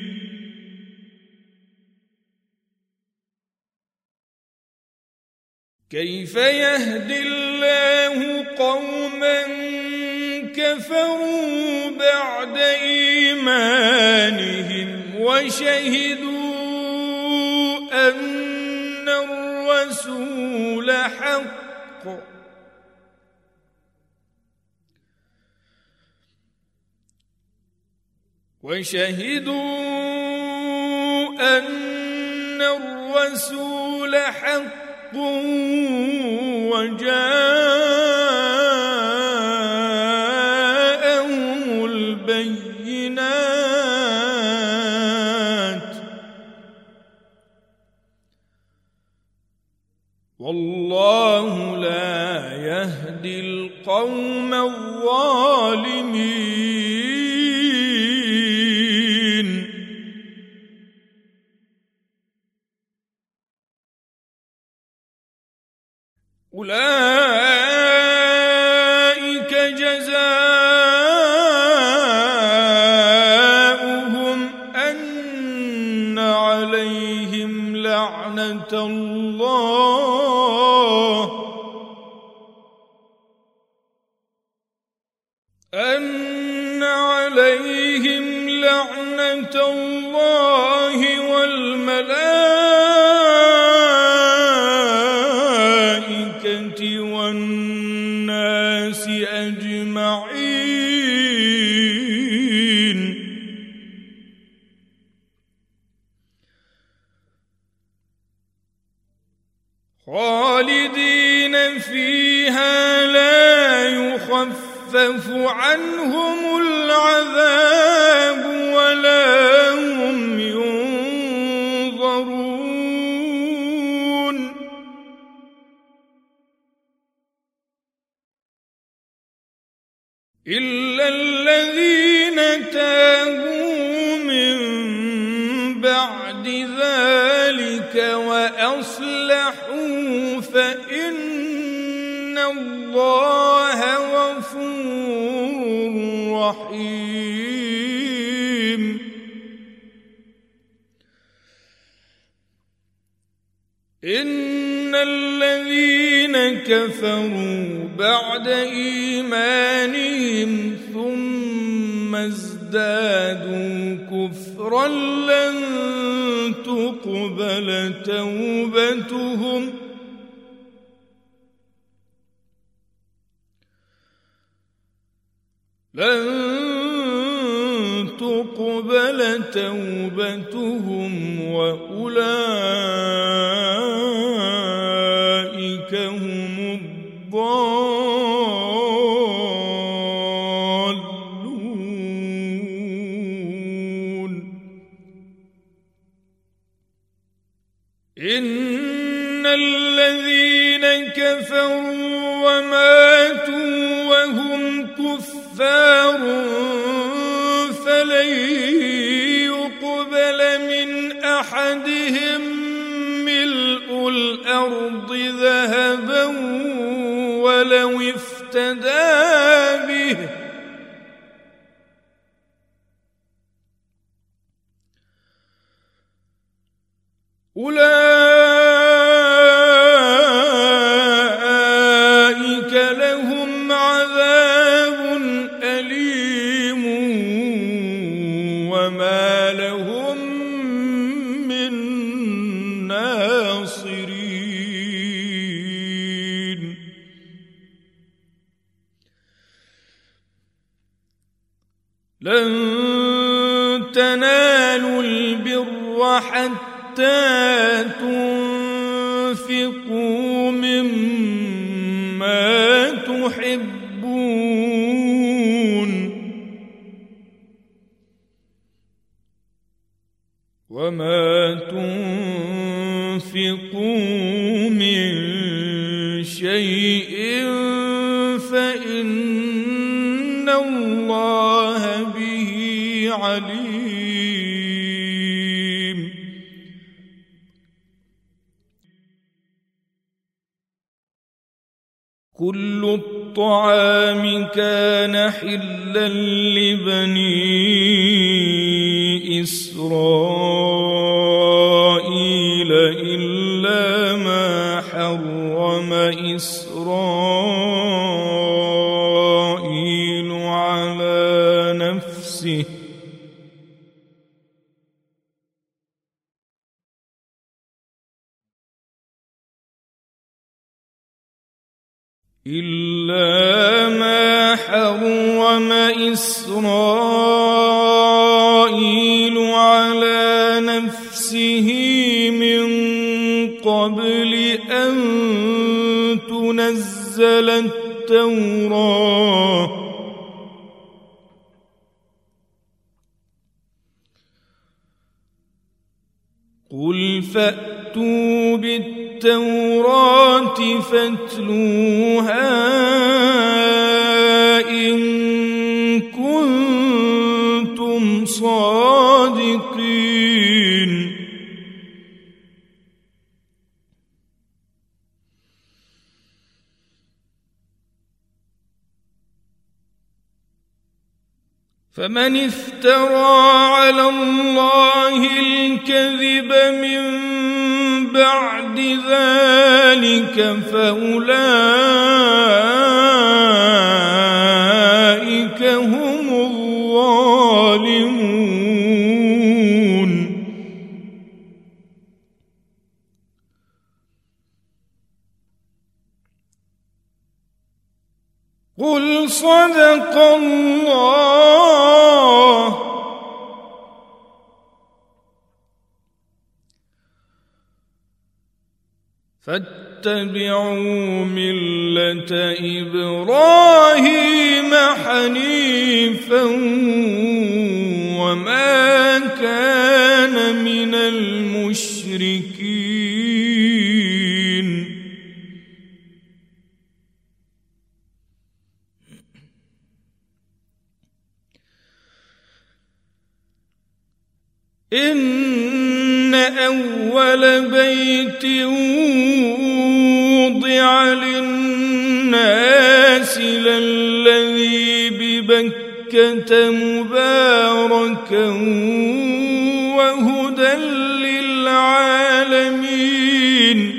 كيف يهدي الله قوما كفروا بعد إيمانهم وشهدوا أن الرسول حق وجاءهم البينات والله لا يهدي القوم الظالمين أولئك جزاؤهم أن عليهم لعنة الله والملائكة والناس أجمعين خالدين فيها لا يخفف عنهم العذاب ولا هم ينظرون إلا الذين تابوا من بعد ذلك وأصلحوا فإن الله غفور رحيم إن الذين كفروا بعد إيمانهم ثم ازدادوا كفرا لن تقبل توبتهم وأولئك هم الضالون إن الذين كفروا وماتوا وهم كفار فلن يقبل من أحدهم ملء الأرض ذهبا ولو افتدى به أولئك لهم عذاب أليم وما لهم تنالوا البر حتى تنفقوا مما تحبون وما تنفقوا من شيء فإن الله به عليم. كل الطعام كان حلا لبني إسرائيل إلا ما حرم إسرائيل على نفسه من قبل أن تنزل التوراة قل فأتوا بالتوراة فاتلوها إن كنتم صادقين. فمن افترى على الله الكذب من بعد ذلك فأولئك هم الظالمون. قل صدق الله فاتبعوا ملة إبراهيم حنيفا وما كان من المشركين. إن أول بيت وضع للناس للذي ببكة مباركا وهدى للعالمين.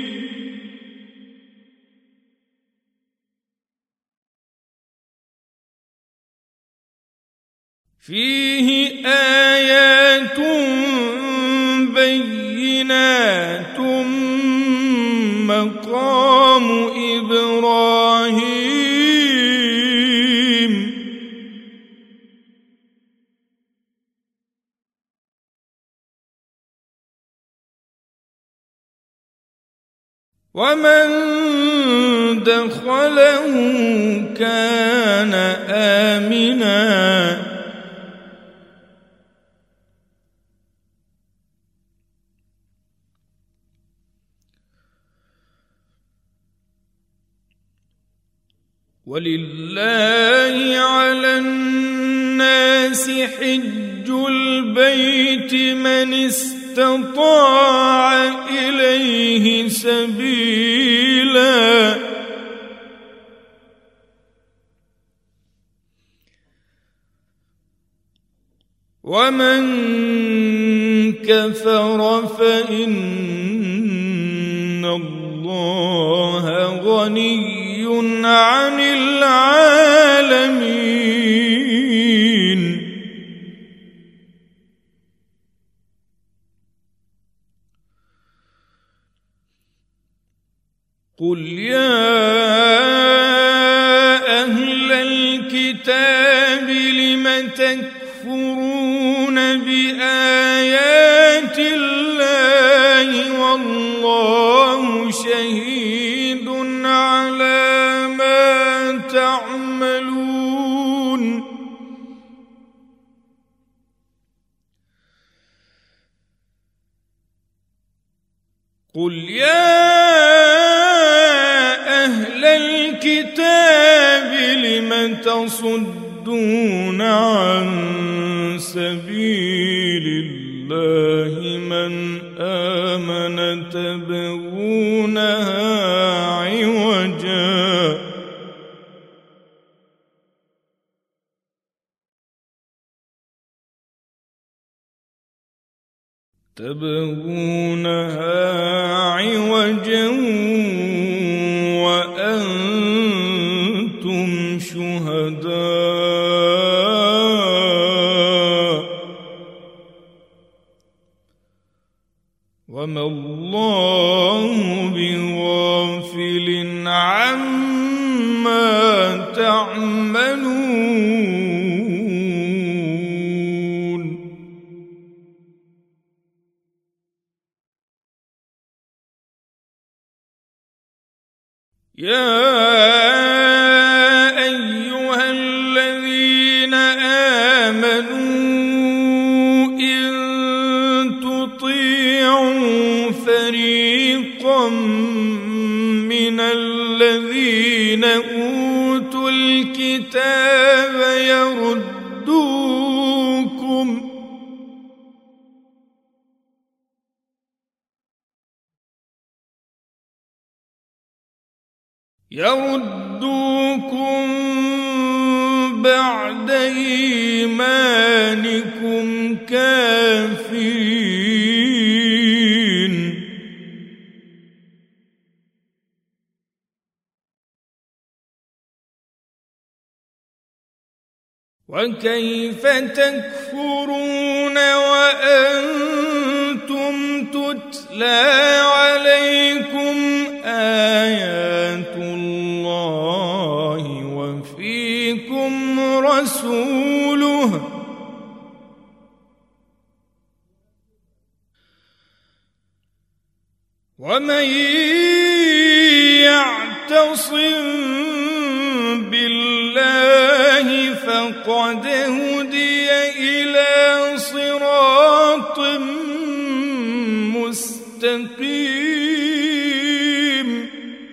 فيه آيات بينات مقام إبراهيم. ومن دخله كان آمنا ولله على الناس حج البيت من استطاع إليه سبيلا ومن كفر فإن الله غني عن العالمين. قل يا أهل الكتاب لم تكفرون بآيات الله والله شهيد على ما تعملون قل يا أهل الكتاب لم تصدون عن سبيل الله من آمن تبغونها عوجا وأنتم شهداء وما الله بغافل عما تعملون يا أيها الذين آمنوا إن تطيعوا فريقا من الذين أوتوا الكتاب يردوكم بعد إيمانكم كافرين وكيف تكفرون وأنتم تتلى عليكم آيات الله وفيكم رسوله ومن يعتصم بالله فقد هدي إلى صراط مستقيم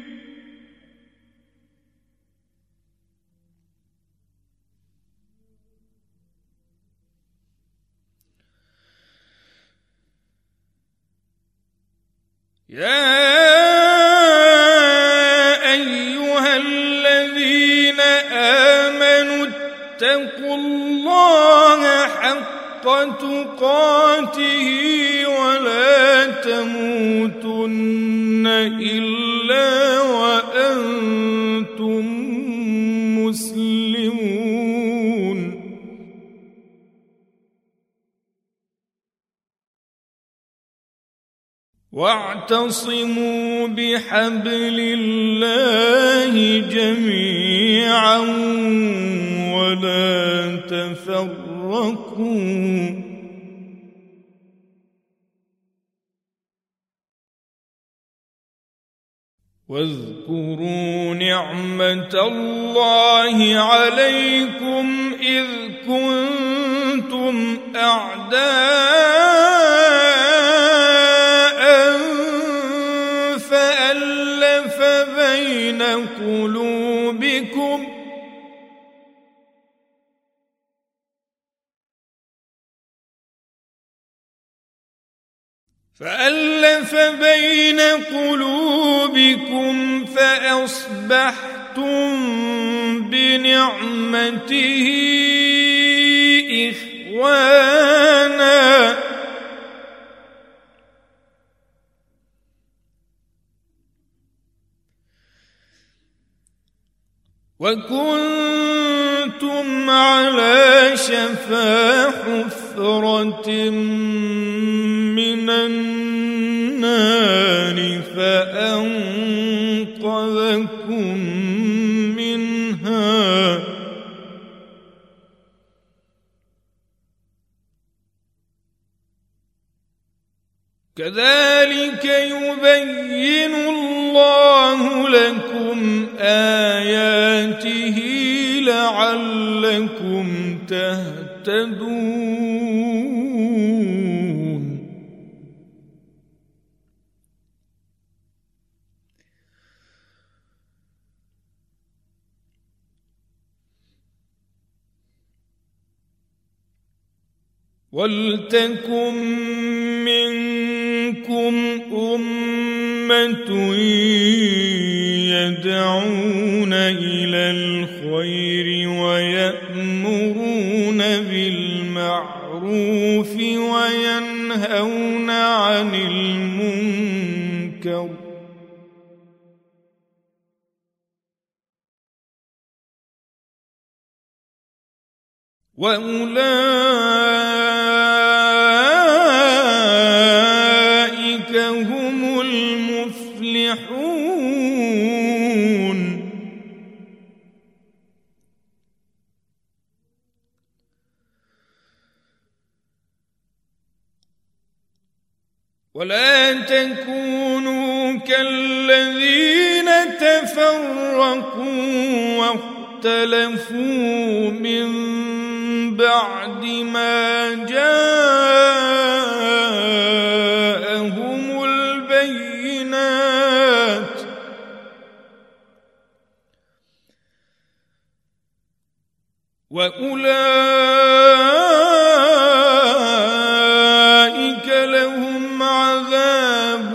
يا أيها الذين آمنوا اتقوا الله حق تقاته ولا تموتن إلا وأنتم مسلمون واعتصموا بحبل الله جميعا ولا تفرقوا واذكروا نعمة الله عليكم إذ كنتم أعداء فألف بين قلوبكم فأصبحتم بنعمته إخوانا وكنتم على شفا حفرة من النار فأنقذكم منها كذلك يبين الله لكم آياته لعلكم تهتدون. ولتكن منكم أمة يدعون إلى الخير ويأمرون بالمعروف وينهون عن المنكر وأولئك هم المفلحون. ولا تكونوا كالذين تفرقوا واختلفوا من بعد ما جاءهم البينات وأولئك لهم عذاب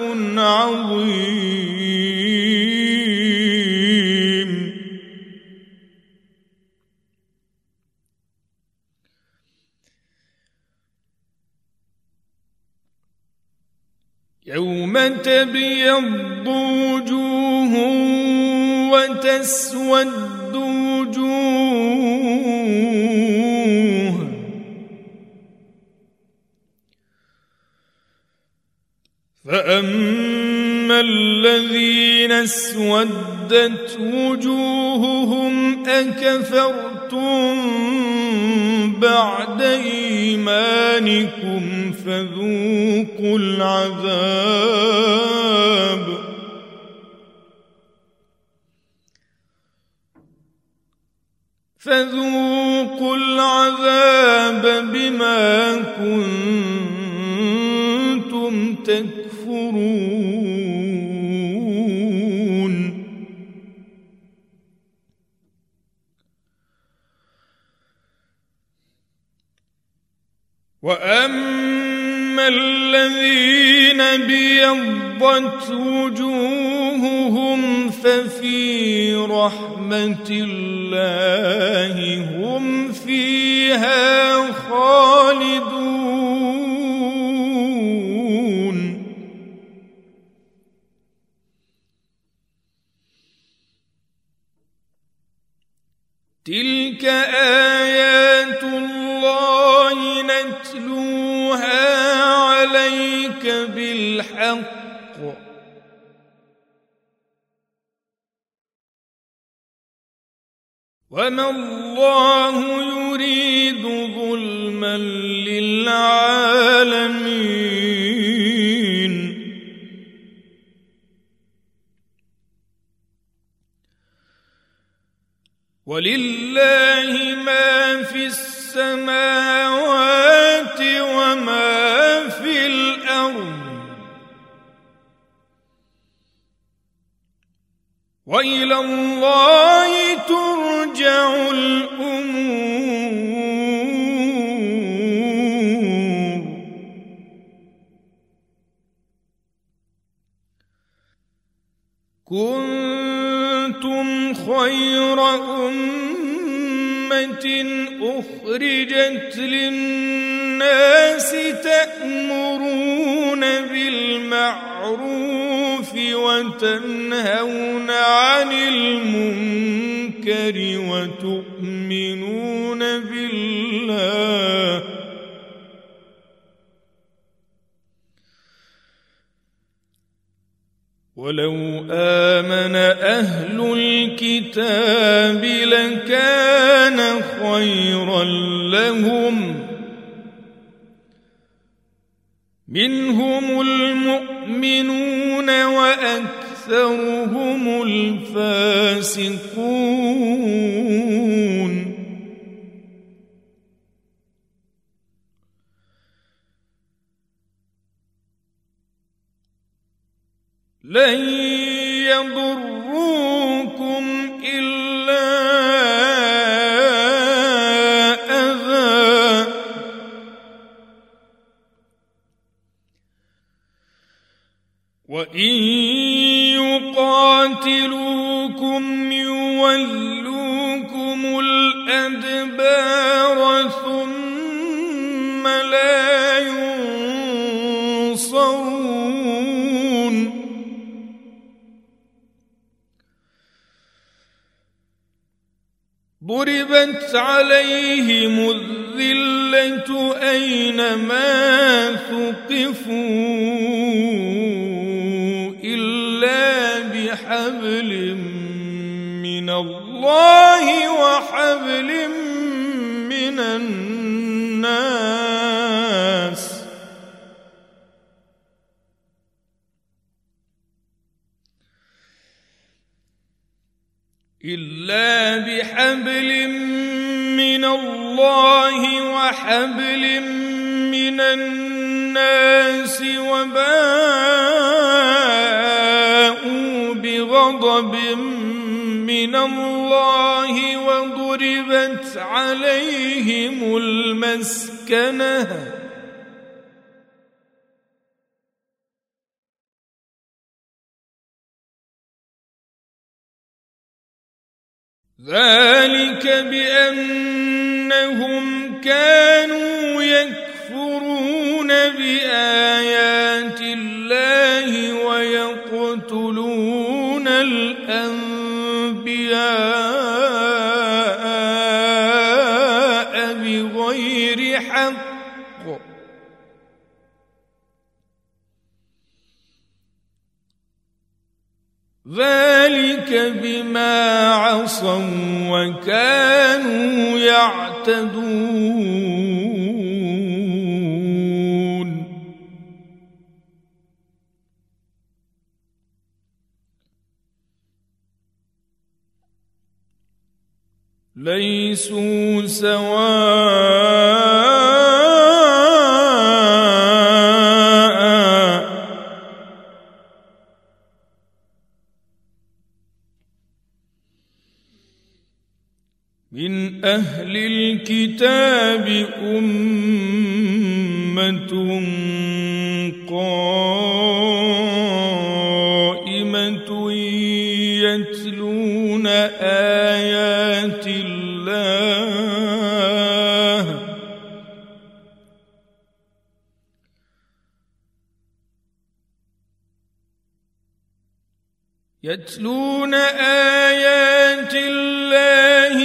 عظيم. يوم تبيض وجوه وتسود وجوه فأما الذين اسودت وجوههم أكفرتم بعد إيمانكم فذوقوا العذاب بما كنتم تكفرون. وأما الذين ابيضت وجوههم ففي رحمة الله هم فيها خالدون. تلك آيات الله نتلوها عليك بالحق وما الله يريد ظلما للعالمين. ولله ما في السماوات وما في الأرض وإلى الله ترجع الأمور. كنتم خير أمة أخرجت للناس تأمرون بالمعروف وتنهون عن المنكر وتؤمنون بالله ولو آمن أهل الكتاب لكان خيرا لهم منهم المؤمنون وأكثرهم الفاسقون لن يضروكم إلا أذى وإن يقاتلوكم يولوكم الأدبار ثم لا ينصرون ضربت عليهم الذلة أينما ثقفوا إلا بحبل من الله وحبل من الناس إلا بحبل من الله وحبل من الناس وباءوا بغضب من الله وضربت عليهم المسكنة ذلك بأنهم كانوا يكفرون بآيات الله ويقتلون الأنبياء بغير حق ذلك بما عصوا وكانوا يعتدون ليسوا سواء من أهل الكتاب أمة قائمة يتلون آيات الله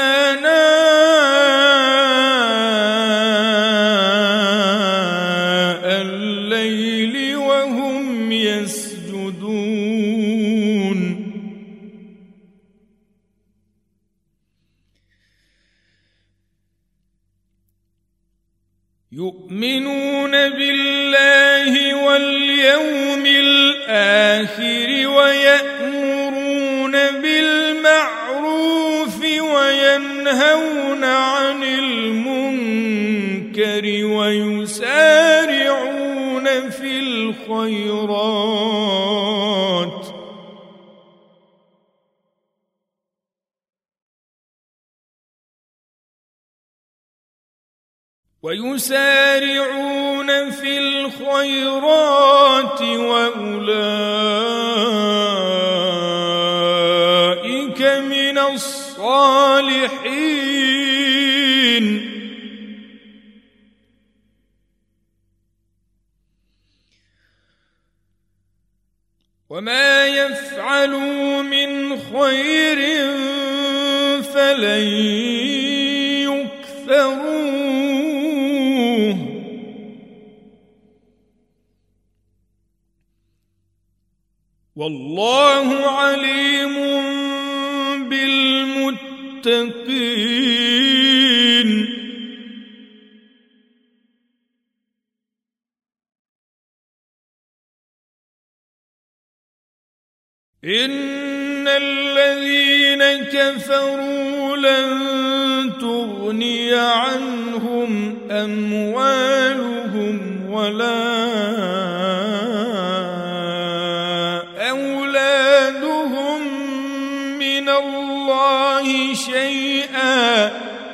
آناء الليل وهم يسجدون يؤمنون بالله واليوم الآخر ويأمرون بالمعروف وينهون عن المنكر ويسارعون في الخيرات وأولئك من الصالحين وما يفعلوا من خير فلن يكفروه والله عليم بالمتقين إن الذين كفروا لن تغني عنهم أموالهم ولا أولادهم من الله شيئا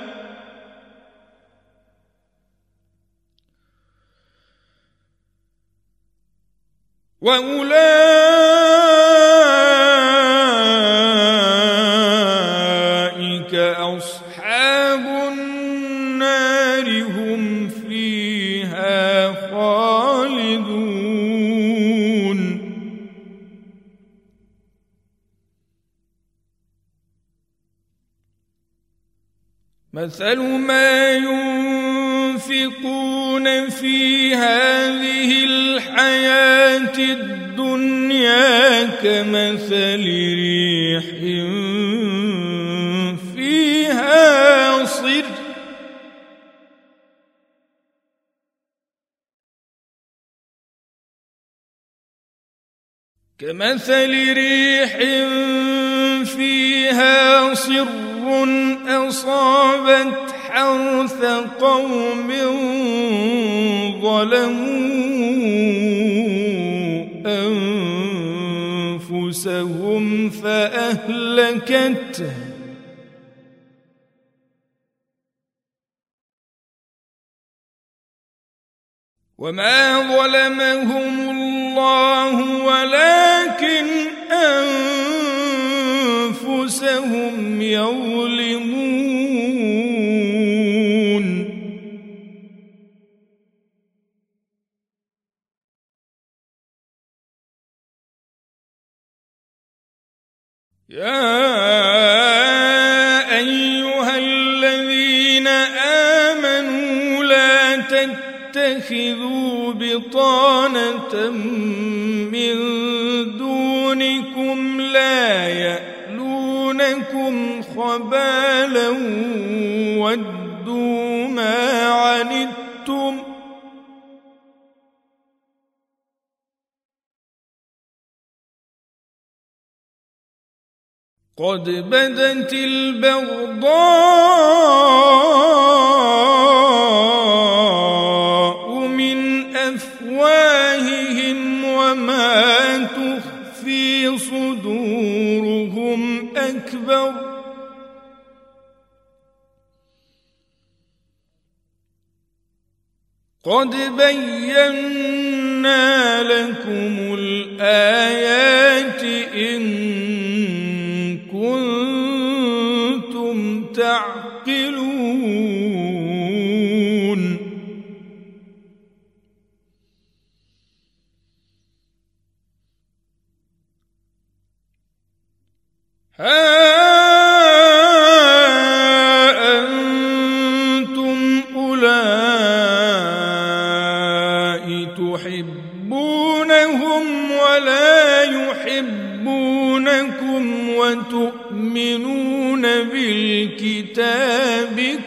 وأولئك أصحاب النار هم فيها خالدون مثل ما ينفقون في هذه الحياة الدنيا كمثل ريح فيها صر أصابت حرث قوم ظلموا أنفسهم فأهلكته وما ظلمهم الله ولكن أنفسهم يظلمون يا أيها الذين آمنوا لا تتخذوا بطانة من دونكم لا يألونكم خبالا ودوا ما عنتم قد بدت البغضاء من أفواههم وما تخفي صدورهم أكبر قد بينا لكم الآيات إن كنتم تعقلون ها أنتم أولئك تحبونهم ولا يحبونكم وتؤمنون بالكتاب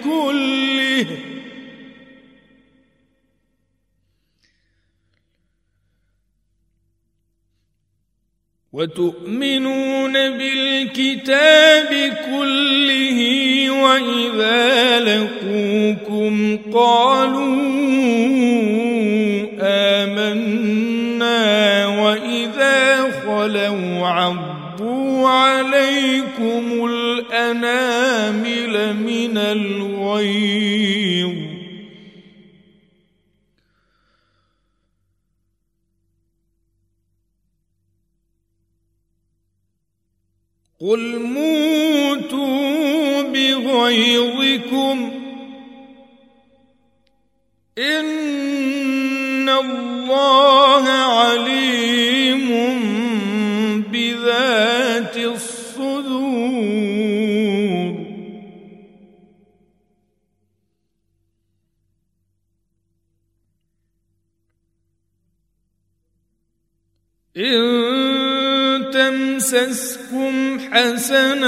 كله وإذا لقوكم قالوا آمنا وإذا خلوا عضوا عليكم الأنامل من الغيظ قل موتوا بغيظكم إن الله عليم بذات الصدور إن تمسسكم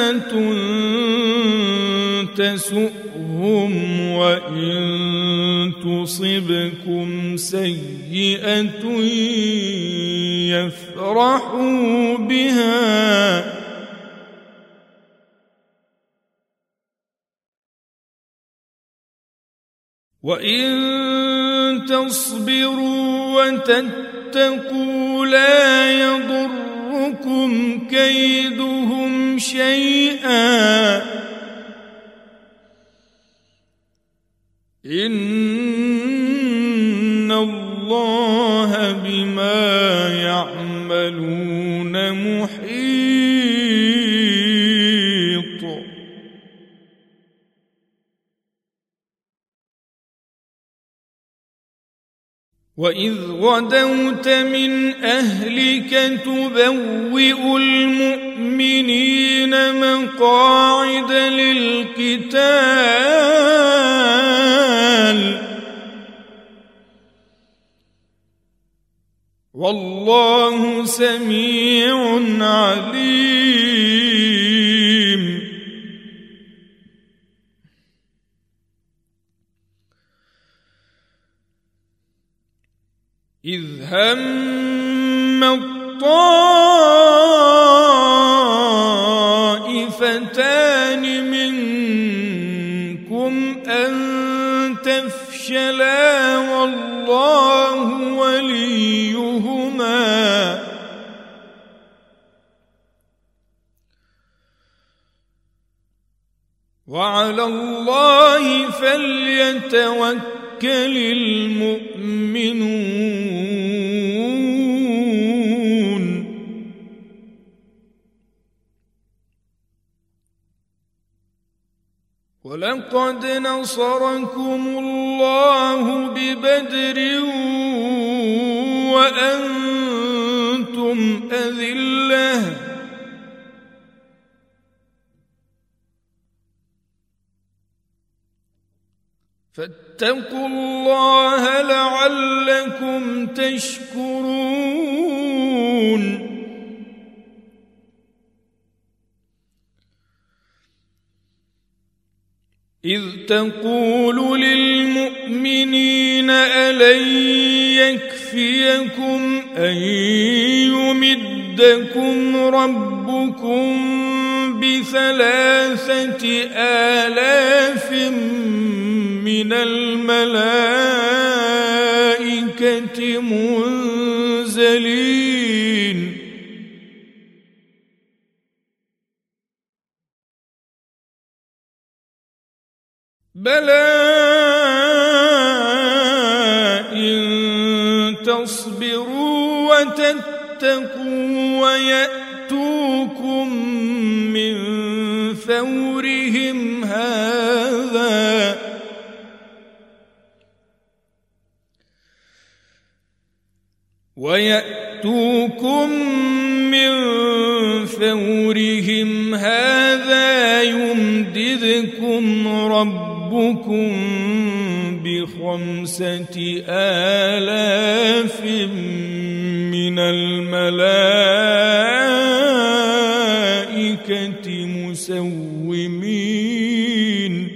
حسنة تسؤهم وإن تصبكم سيئة يفرحوا بها وإن تصبروا وتتقوا لا يضركم كيدهم شيئا إن الله بما يعملون محيط. وإذ غدوت من أهلك تبوئ المؤمنين مقاعد للقتال والله سميع عليم. إذ هم الطائفتان منكم أن تفشلا والله وليهما وعلى الله فليتوكل المؤمنون. ولقد نصركم الله ببدر وأنتم أذلة فاتقوا الله لعلكم تشكرون. إذ تقول للمؤمنين ألن يكفيكم أن يمدكم ربكم ب3,000 من الملائكة منزلين بلى إن تصبروا وتتقوا ويأتوكم من فورهم هذا يمددكم ربكم ب5,000 من الملائكة مسومين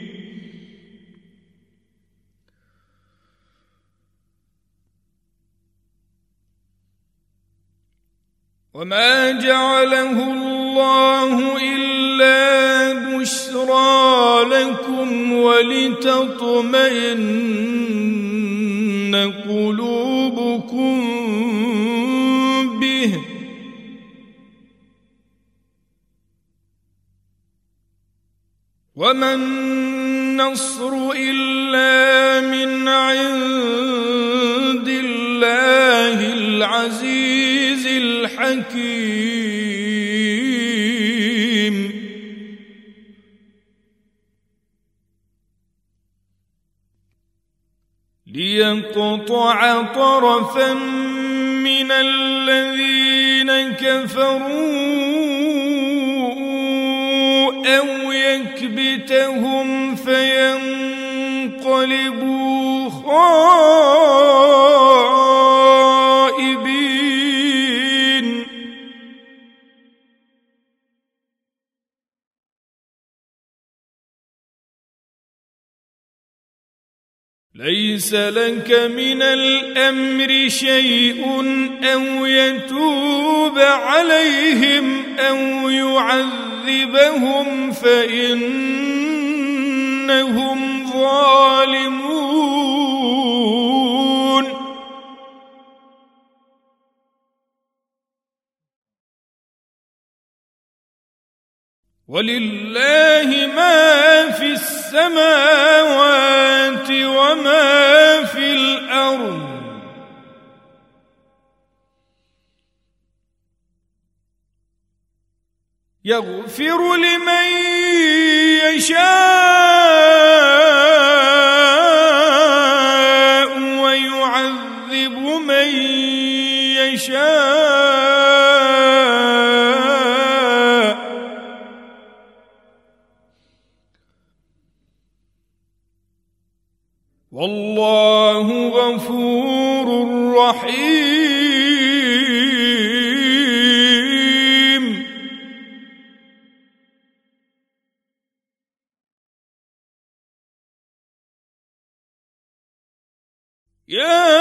وما جعله الله إلا بشرى لكم ولتطمئن قلوبكم به وما النصر إلا من عند الله العزيز الحكيم. ليقطع طرفا من الذين كفروا أو يكبتهم فينقلبوا خائبين. ليس لك من الأمر شيء أو يتوب عليهم أو يعذبهم فإنهم ظالمون ولله ما في السماوات وما في الأرض يغفر لمن يشاء ويعذب من يشاء والله غفور رحيم يا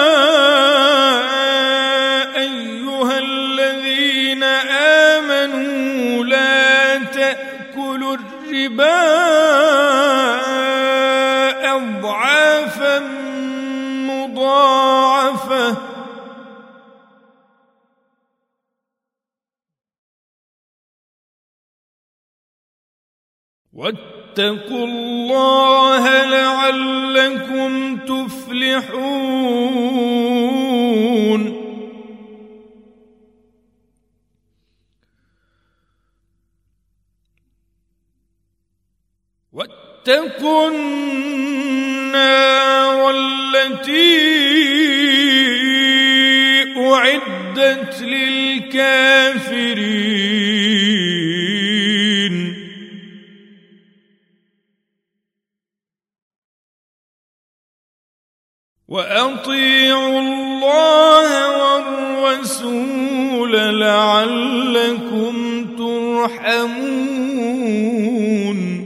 أيها الذين آمنوا لا تأكلوا الربا أضعافا مضاعفة واتقوا الله لعلكم تفلحون واتقوا النار التي أعدت للكافرين وأطيعوا الله والرسول لعلكم ترحمون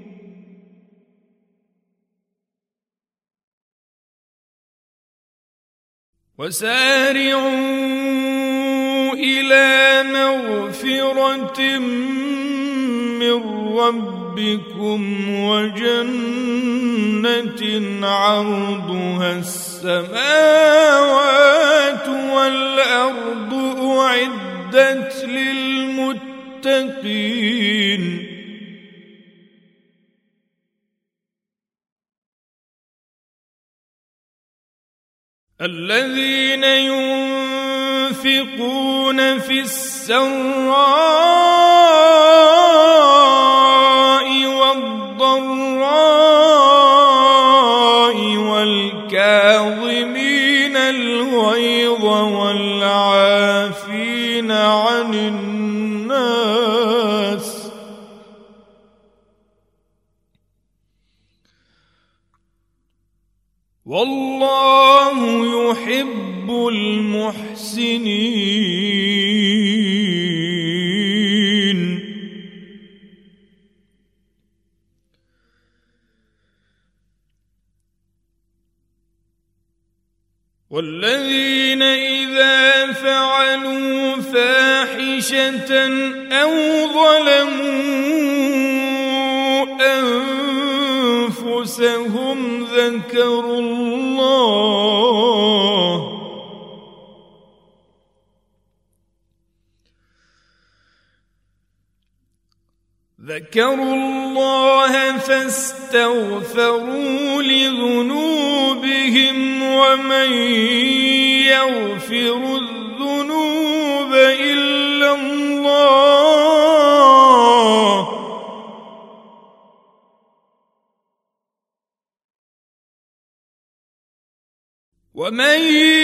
وسارعوا إلى مغفرة من ربكم وجنة عرضها السماوات والأرض أعدت للمتقين الذين ينفقون في السراء والضراء والكاظمين الغيظ والعافين عن الناس والله يحب المحسنين والذين إذا فعلوا فاحشة أو ظلموا أنفسهم ذكروا الله فاستغفروا لذنوبهم ومن يغفر الذنوب إلا الله ومن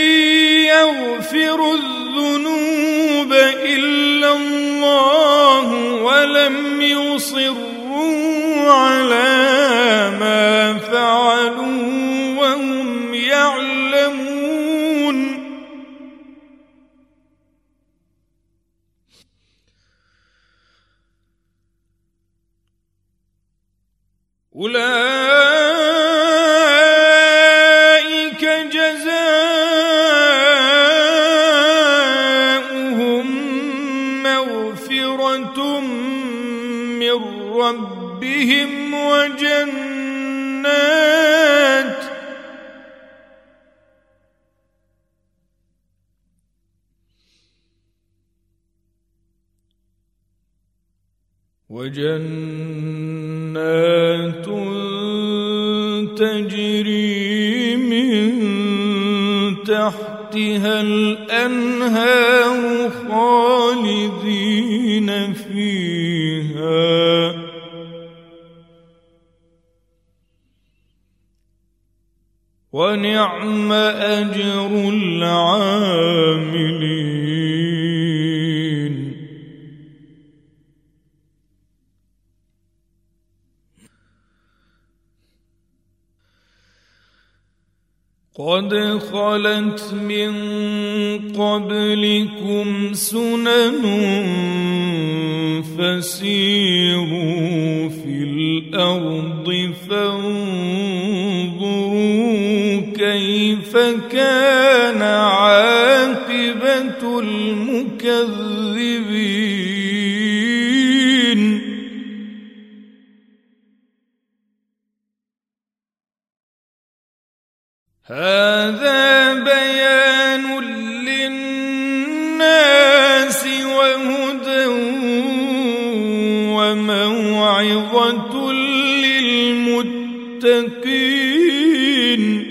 يغفر الذنوب إلا الله ولم يصروا على ما فعلوا وهم يعلمون أولئك جزاؤهم مغفرة من ربهم وجنات تجري من تحتها الأنهار خالدين فيها ونعم أجر العاملين. قد خلت من قبلكم سنن فسيروا في الأرض فانظروا كيف كان عاقبة المكذبين. هذا بيان للناس وهدى وموعظة للمتقين.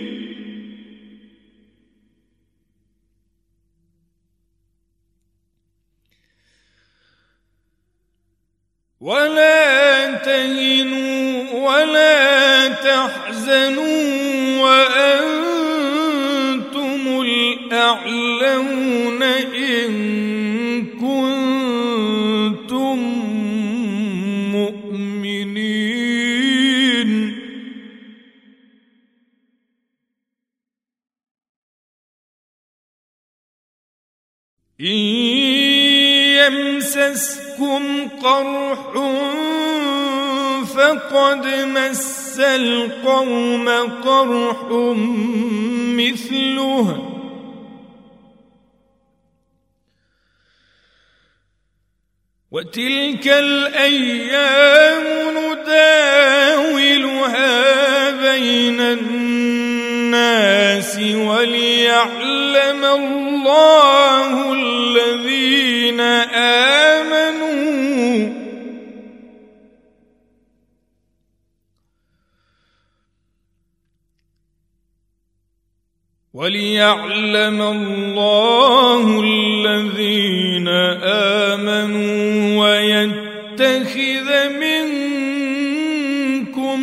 ولا تهنوا ولا تحزنوا وأنتم الأعلون إن كنتم مؤمنين. إن يمسسكم قرح فقد مس القوم قرح مثله وتلك الأيام نداولها بين الناس وليعلم الله الذين آمنوا ويتخذ منكم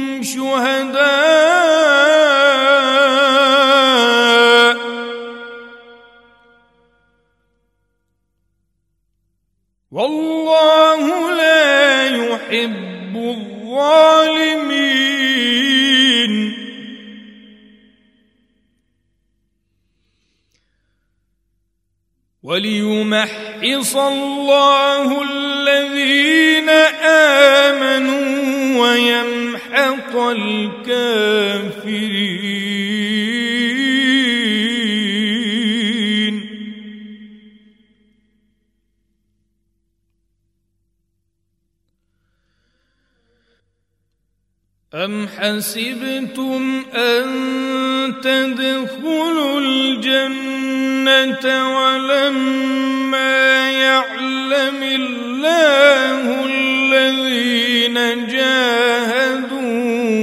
شهداء والله لا يحب الظالمين. وليمحص الله الذين آمنوا ويمحق الكافرين. أم حسبتم أن تدخلوا الجنة ولما يعلم الله الذين جاهدوا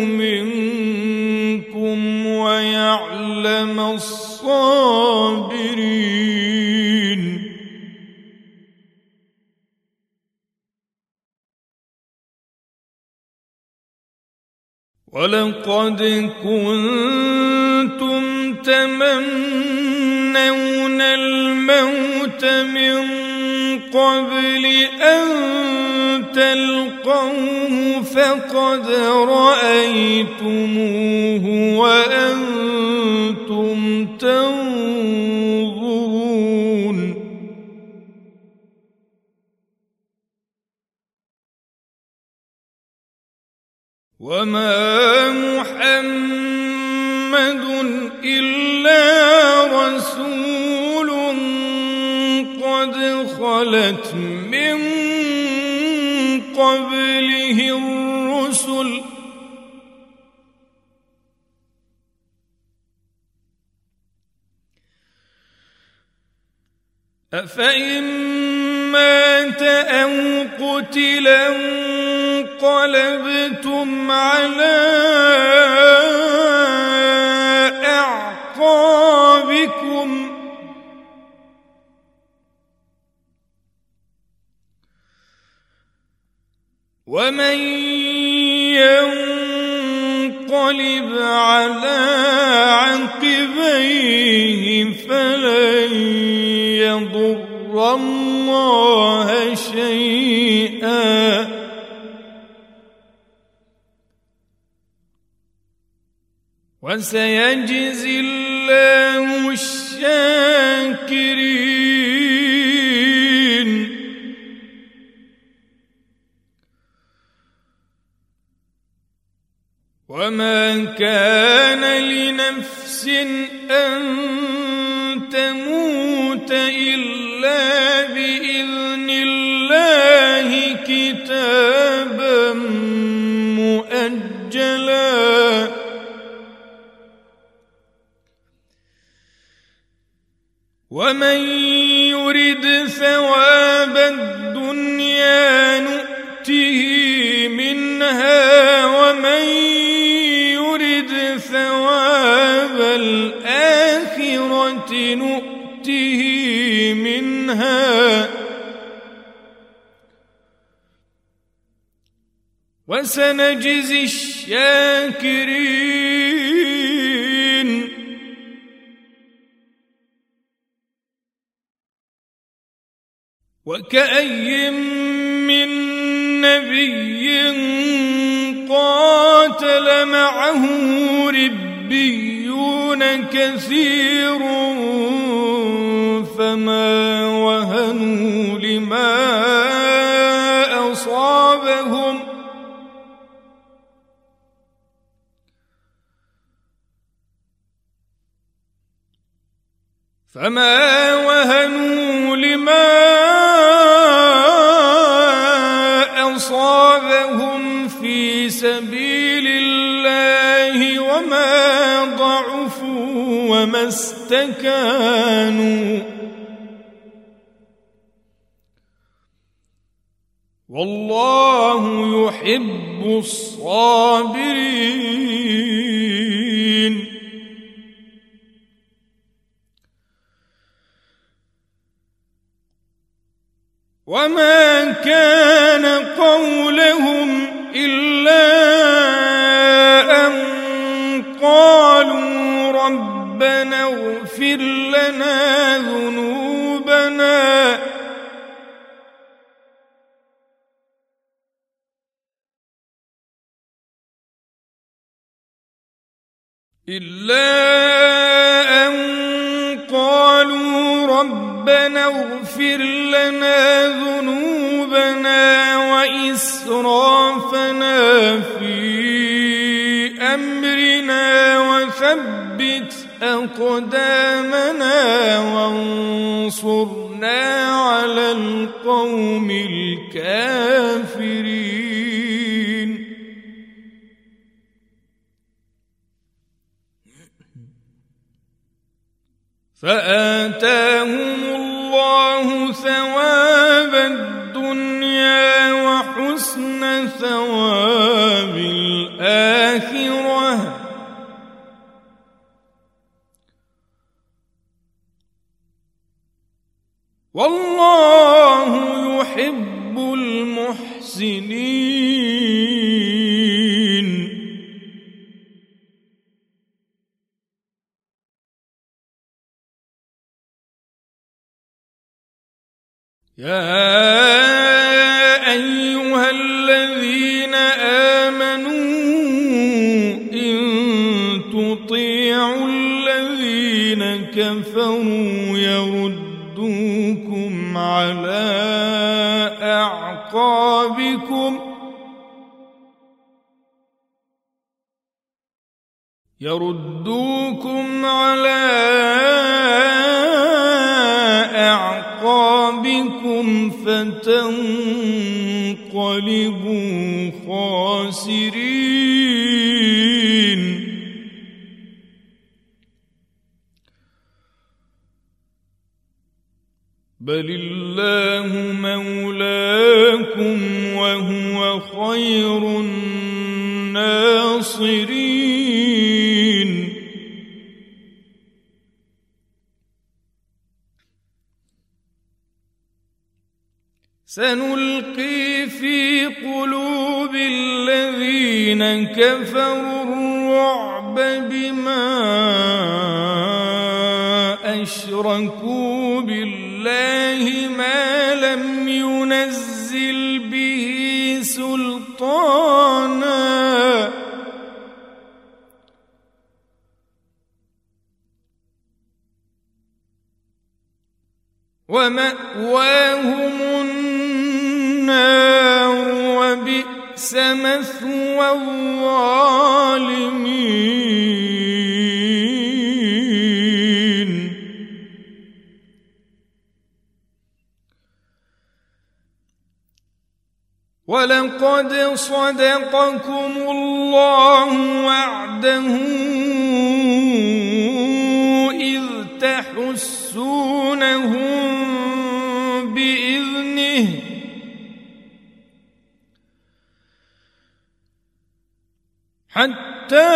منكم ويعلم الصابرين. ولقد كنتم تمنون الموت من قبل أن تلقوه فقد رأيتموه وأنتم تنظرون. وما محمد إلا رسول قد خلت من قبله الرسل أفإن مات أو قتل انقلبتم على أعقابكم ومن ينقلب على عقبيه فلن يضر الله شيئا وسيجزي الله الشاكرين وما كان لنفس أن تموت إلا بإذن الله كتابا مؤجلا ومن يرد ثواب الدنيا نؤته منها ومن يرد ثواب الآخرة نؤته منها وسنجزي الشاكرين وكأي من نبي قاتل معه ربيون كثير فما وهنوا لما أصابهم في سبيل الله وما ضعفوا وما استكانوا والله يحب الصابرين وما كان قولهم إلا أن قالوا ربنا اغفر لنا ذنوبنا اغفر لنا ذنوبنا وإسرافنا في أمرنا وثبت أقدامنا وانصرنا على القوم الكافرين فآتاهم الله ثواب الدنيا وحسن ثواب الآخرة والله يحب المحسنين يا أيها الذين آمنوا إن تطيعوا الذين كفروا يردوكم على أعقابكم بل الله مولاكم وهو خير الناصرين. سنلقي في قلوب الذين كفروا الرعب بما أشركوا بالله ما لم ينزل به سلطانا ومأواهم النار وبئس مثوى الظالمين. ولقد صدقكم الله وعده إذ تحسونهم بإذنه حتى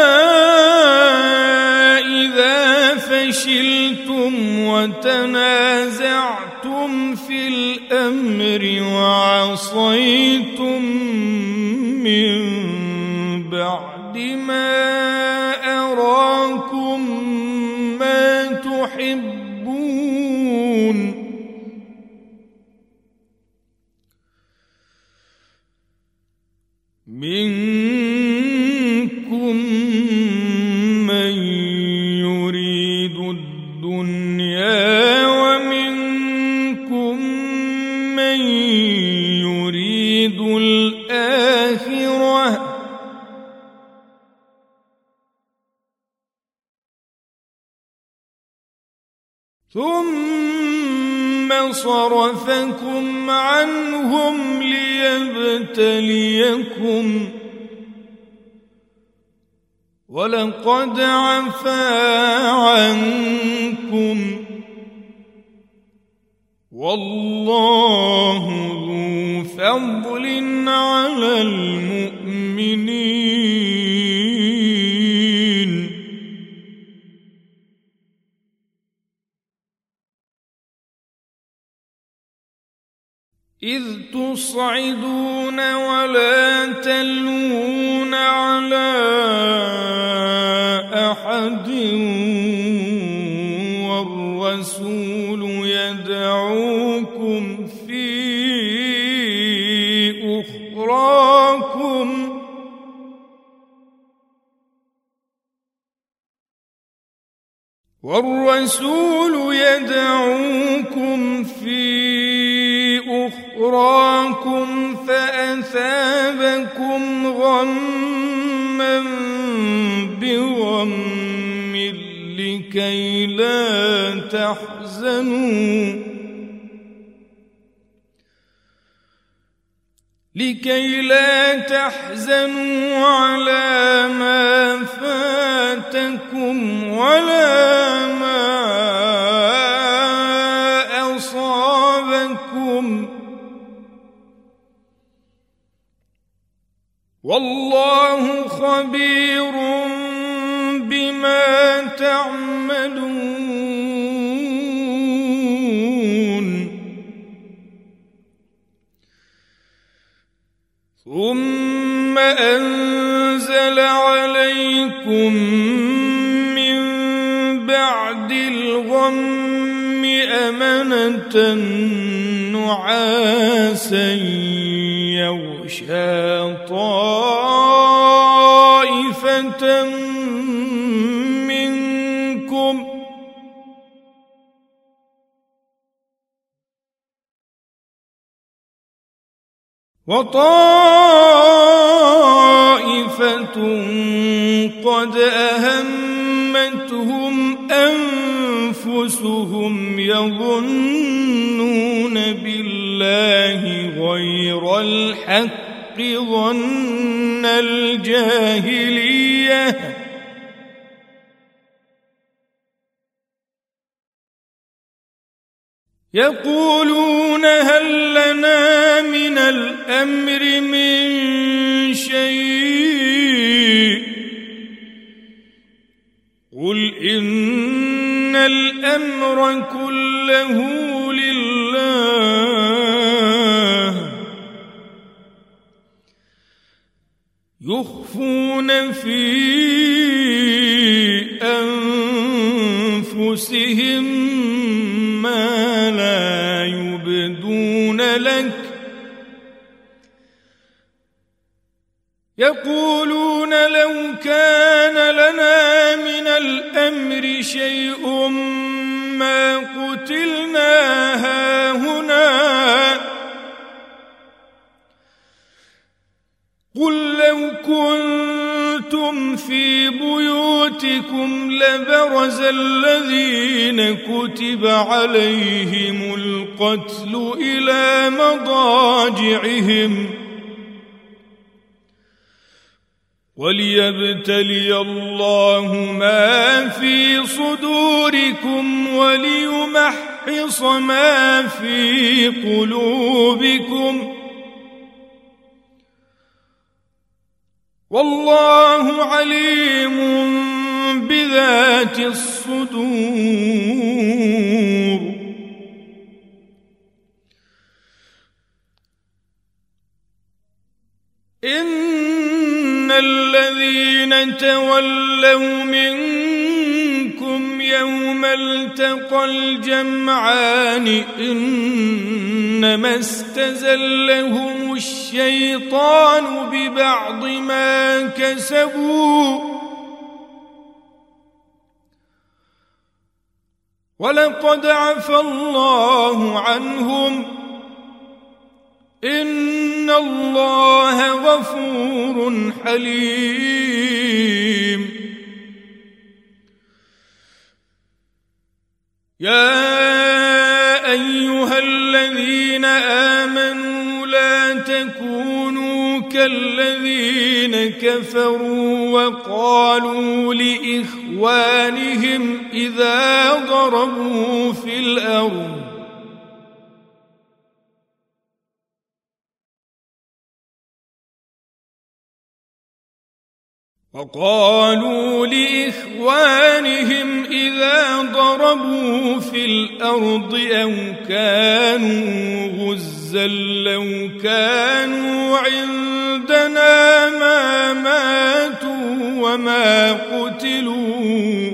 إذا فشلتم وتنازعتم في الأمر وعصيتم من بعد ما أراكم ما تحبون منكم من يريد الدنيا ومنكم من يريد الآخرة ثم صرفكم عنهم ليبتليكم ولقد عفا عنكم والله ذو فضل على المؤمنين. إذ تصعدون ولا تلوون على أحد والرسول يدعوكم في أخراكم فأثابكم غما بغم لكي لا تحزنوا على ما فاتكم ولا ما أصابكم والله خبير بما تعملون. ثم أنزل عليكم من بعد الغم أمنة نعاسا يغشى طائفة منكم وطائفة قد أهمتهم أنفسهم يظنون بالله غير الحق ظن الجاهلية يقولون هل لنا من الأمر من شيء قل إن الأمر كله لله يخفون في أنفسهم ما لا يبدون لك يقولون لو كان لنا من الأمر شيء ما قتلنا هاهنا قل لو كنتم في بيوتكم لبرز الذين كتب عليهم القتل إلى مضاجعهم وليبتلي الله ما في صدوركم وليمحص ما في قلوبكم والله عليم بذات الصدور إن الذين تولوا منكم يوم التقى الجمعان إنما استزلهم الشيطان ببعض ما كسبوا ولقد عفى الله عنهم إن الله غفور حليم يا أيها الذين آمنوا لا تكونوا كالذين كفروا وقالوا لإخوانهم إذا ضربوا في الأرض أو كانوا غزا لو كانوا عندنا ما ماتوا وما قتلوا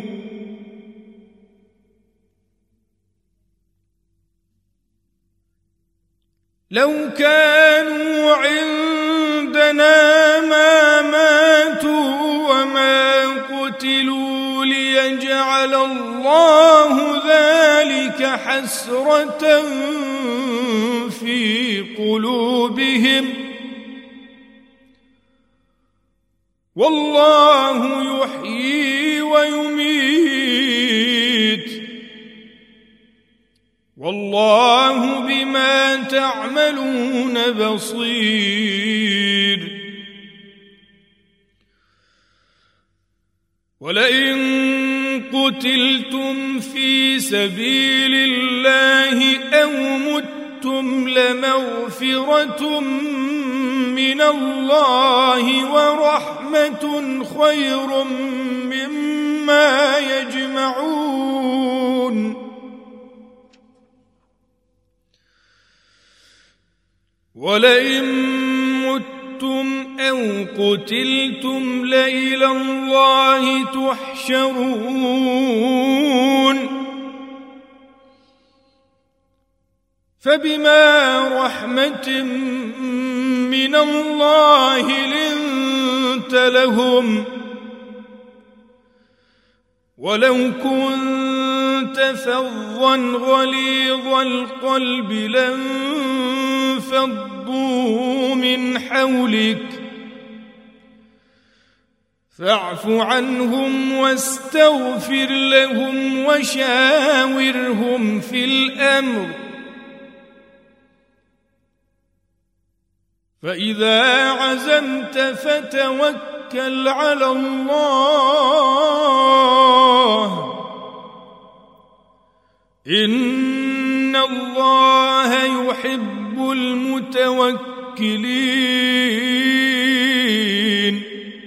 لو كانوا عندنا ما ماتوا وما قتلوا ليجعل الله ذلك حسرة في قلوبهم والله يحيي ويميت والله بما تعملون بصير ولئن قتلتم في سبيل الله أو متم لمغفرة من الله ورحمة خير مما يجمعون ولئن متم أو قتلتم لإلى الله تحشرون فبما رحمة من الله لنت لهم ولو كنت فظا غليظ القلب لانفضوا من حولك فاعف عنهم واستغفر لهم وشاورهم في الأمر فإذا عزمت فتوكل على الله إن الله يحب المتوكلين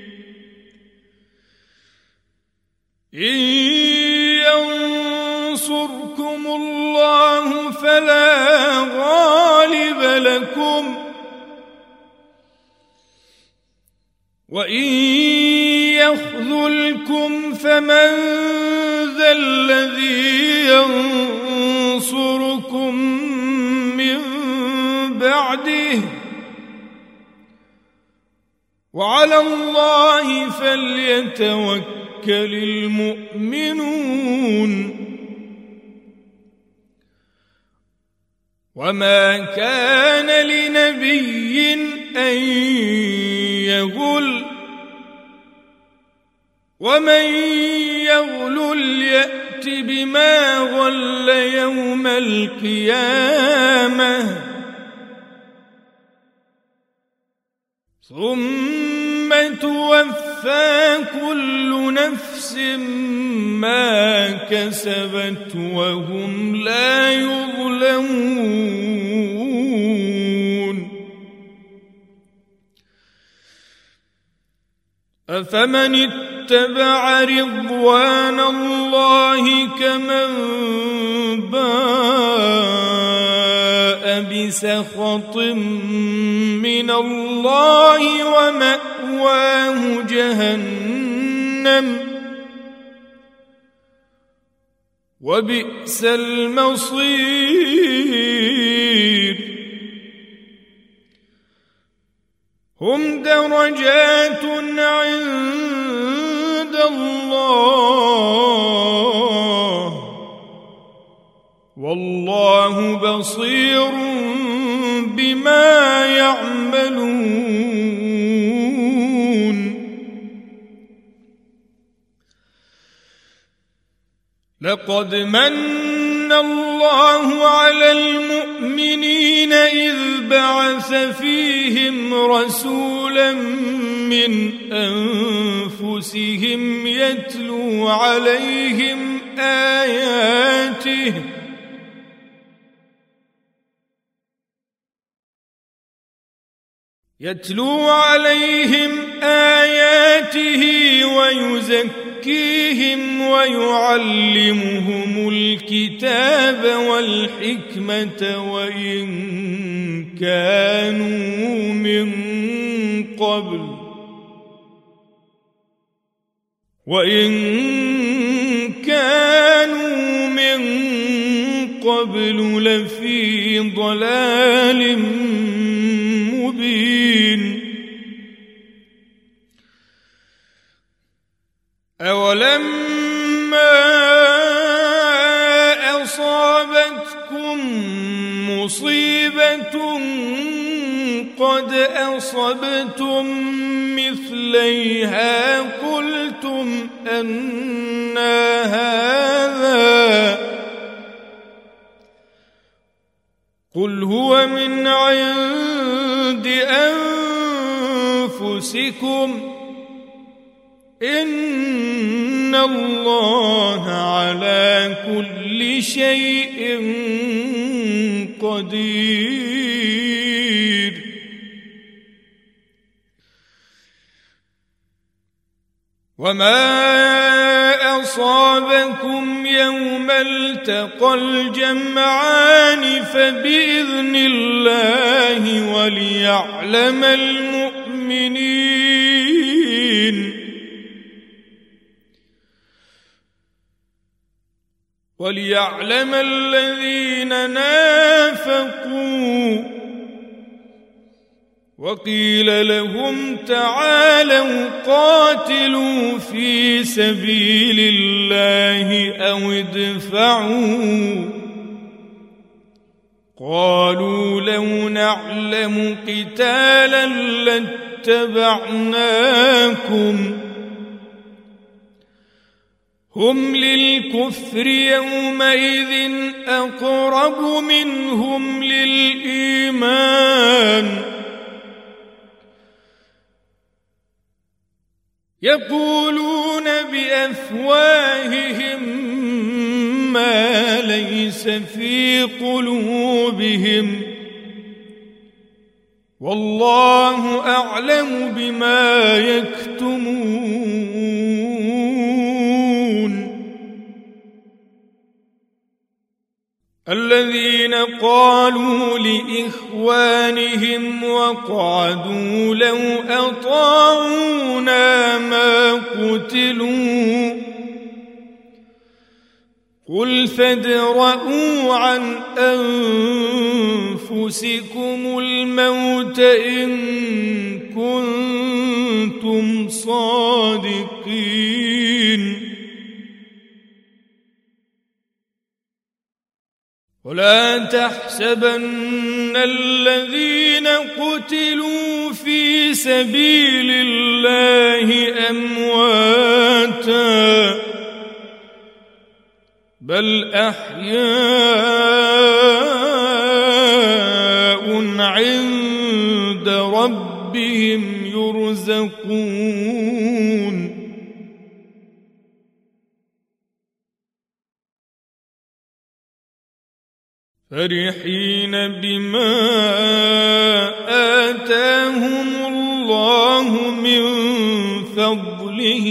إن ينصركم الله فلا غالب لكم وإن يخذلكم فمن ذا الذي ينصركم من بعده وعلى الله فليتوكل المؤمنون وما كان لنبي أن يغل ومن يغلل يأت بما غل يوم القيامة ثم توفى كل نفس ما كسبت وهم لا يظلمون أفمن اتبع رضوان الله كمن باء بسخط من الله ومأواه جهنم وبئس المصير هم درجات عند الله والله بصير بما يعملون لقد من الله على المؤمنين إذ بعث فيهم رسولا من أنفسهم يتلو عليهم آياته ويزكيهم ويعلمهم الكتاب والحكمة وإن كانوا من قبل لفي ضلال مبين أولما أصابتكم مصيبة قد أصبتم مثليها قلتم أنى هذا قل هو من عند أنفسكم إن الله على كل شيء قدير وما أصابكم يوم التقى الجمعان فبإذن الله وليعلم الذين نافقوا وقيل لهم تعالوا قاتلوا في سبيل الله أو ادفعوا قالوا لو نعلم قتالا لاتبعناكم هم للكفر يومئذ أقرب منهم للإيمان يقولون بأفواههم ما ليس في قلوبهم والله أعلم بما يكتمون. الذين قالوا لإخوانهم وقعدوا لو أطاعونا ما قتلوا قل فادرءوا عن أنفسكم الموت إن كنتم صادقين. ولا تحسبن الذين قتلوا في سبيل الله أمواتا بل أحياء عند ربهم يرزقون. فرحين بما آتاهم الله من فضله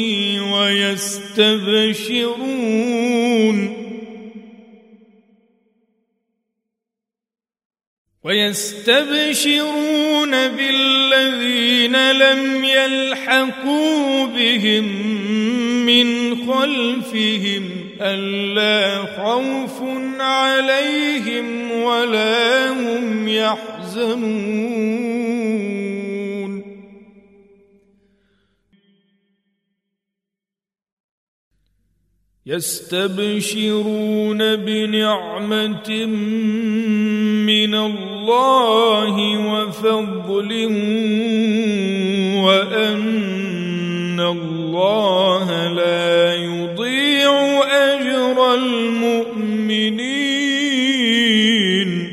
ويستبشرون بالذين لم يلحقوا بهم من خلفهم ألا خوف عليهم ولا هم يحزنون. يستبشرون بنعمة من الله وفضل وأن الله لا يضيع أجر المؤمنين.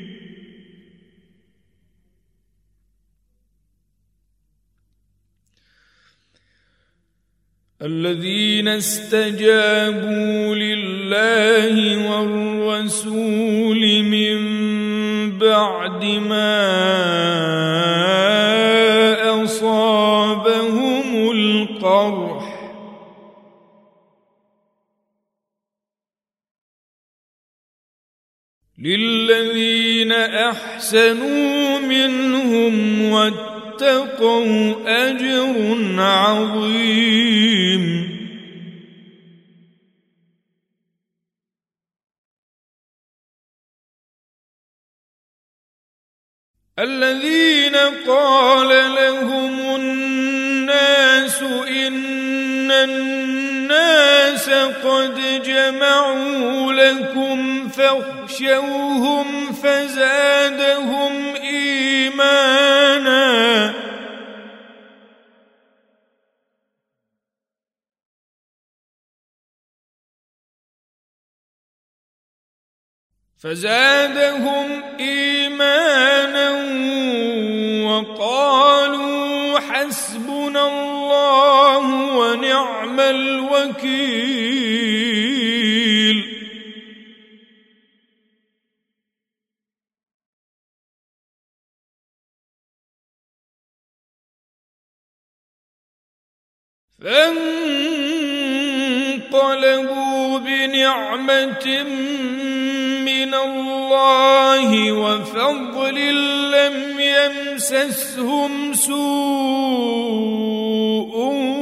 الذين استجابوا لله والرسول من بعد ما أصابهم القرح للذين أحسنوا منهم واتقوا أجر عظيم. الذين قال لهم الناس إن الناس قد جمعوا لكم فاخشوهم فزادهم إيمانا وقالوا حسبنا الله ونعم الوكيل. فانقلبوا بنعمة من الله وفضل لم يمسسهم سوء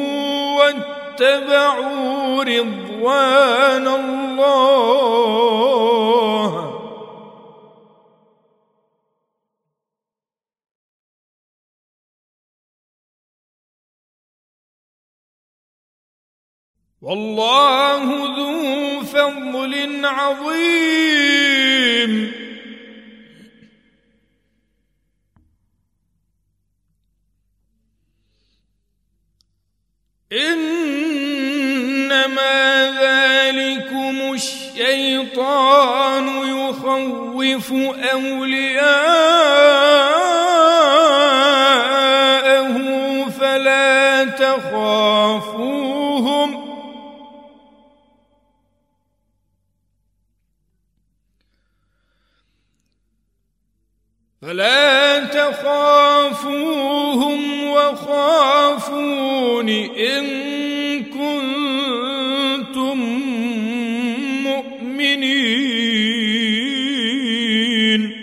واتبعوا رضوان الله والله ذو فضل عظيم. إنما ذلكم الشيطان يخوف أولياءه فلا تخافوهم فلا تخافوهم وخافون إن كنتم مؤمنين.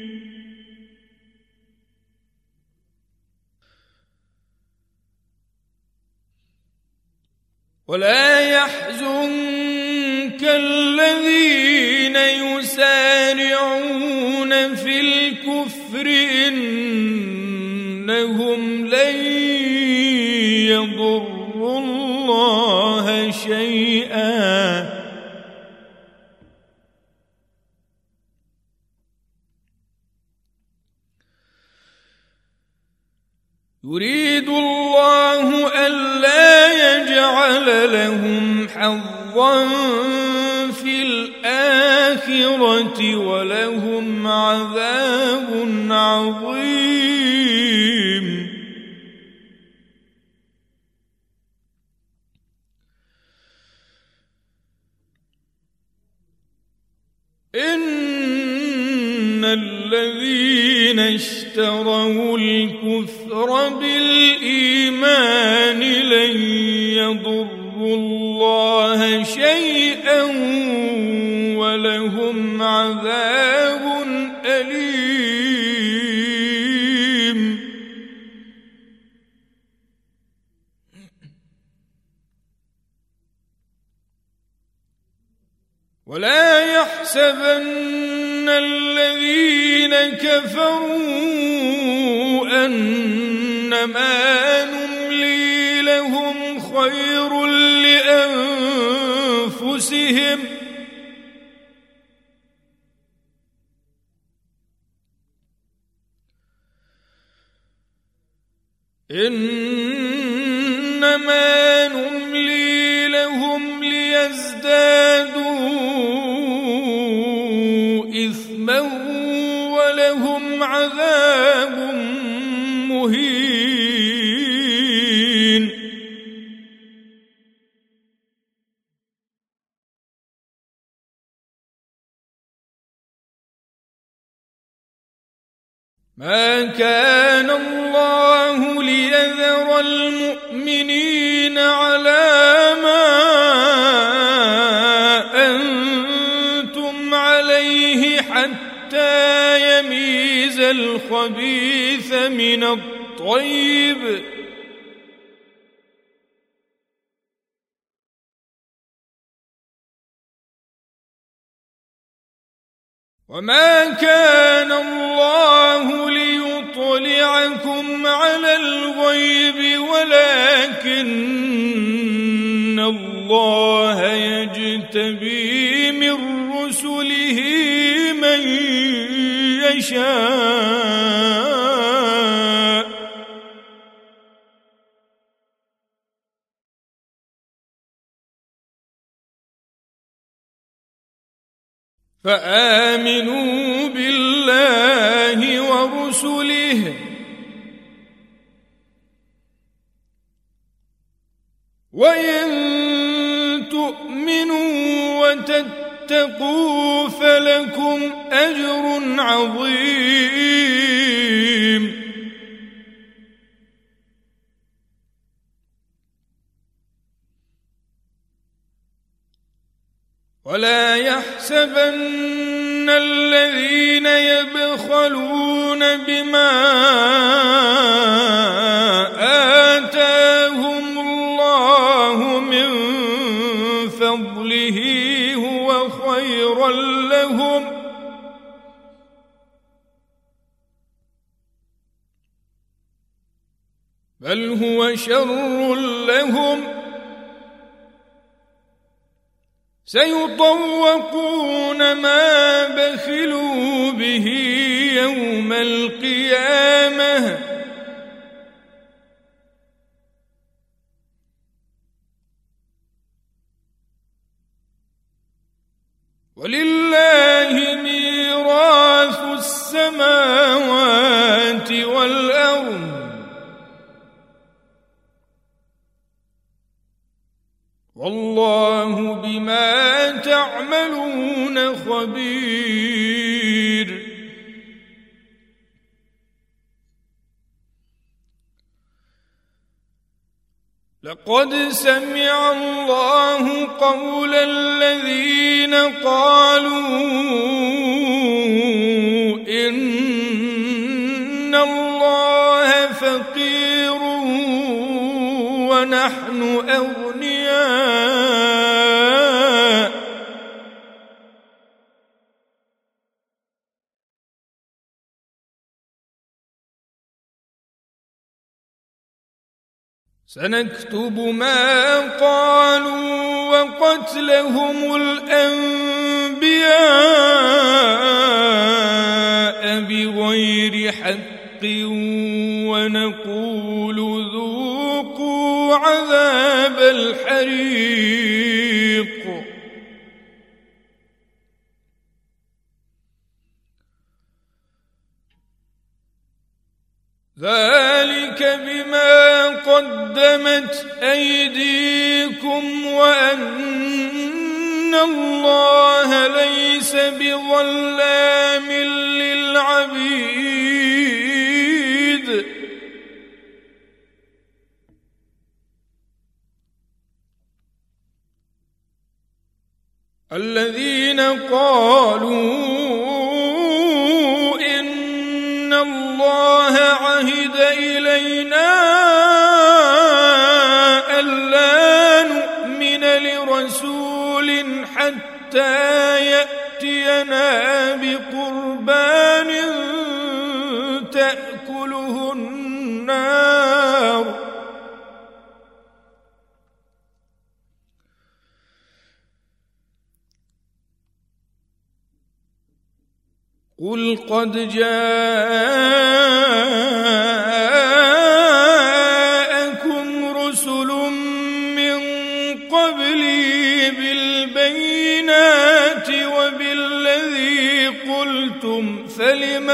ولا يحزنك الذين يسارعون في الكفر إنهم لن يضروا الله شيئا يريد الله ألا يجعل لهم حظا في الآخرة ولهم عذاب عظيم. إن الذين اشتروا الكفر بالإيمان لن يضروا الله شيئا ولهم عذاب أليم. ولا يحسبن الذين كفروا أنما نملي لهم خير لأنفسهم إنما نملي لهم ليزدادوا إثما ولهم عذاب مهين. ما كان الله ليذر المؤمنين على ما أنتم عليه حتى يميز الخبيث من الطيب وما كان الله ليطلعكم على الغيب ولكن الله يجتبي من رسله من يشاء فآمنوا بالله ورسله وإن تؤمنوا وتتقوا فلكم أجر عظيم. ولا يحسبن الذين يبخلون بما آتاهم الله من فضله هو خيرا لهم بل هو شر لهم سيطوقون ما بخلوا به يوم القيامة ولله ميراث السماوات والأرض والله بما تعملون خبير. لقد سمع الله قول الذين قالوا إن الله فقير ونحن أغنياء سنكتب ما قالوا وقتلهم الأنبياء بغير حق ونقول ذوقوا عذاب الحريق ذلك بما قدمت أيديكم وأن الله ليس بظلام للعبيد الذين قالوا إن الله عهد إلينا ألا نؤمن لرسول حتى يأتينا بقربان تأكله النار قل قد جاءكم رسل من قبلي بالبينات وبالذي قلتم فلم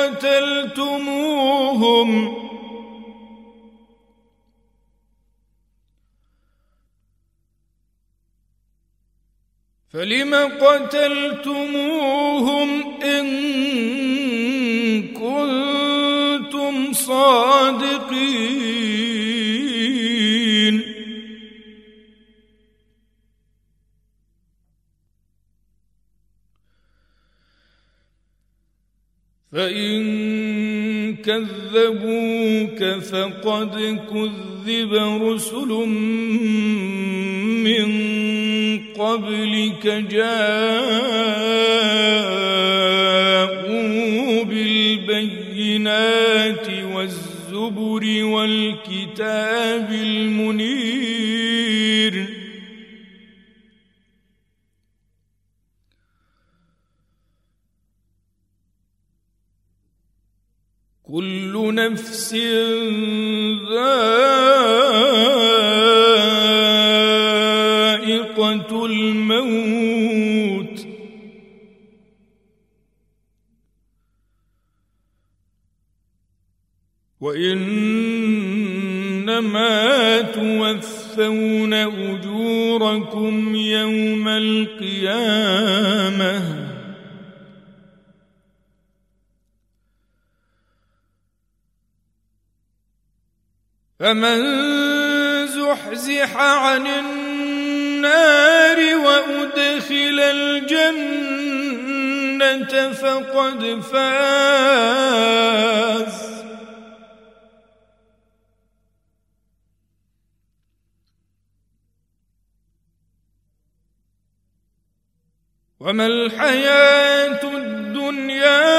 قتلتموهم إن كنتم صادقين فإن كذبوك فقد كذب رسل من قبلك جاءوا بالبينات والزبر والكتاب المنير كل نفس ذائقة الموت وإنما توفون أجوركم يوم القيامة فمن زحزح عن النار وأدخل الجنة فقد فاز وما الحياة الدنيا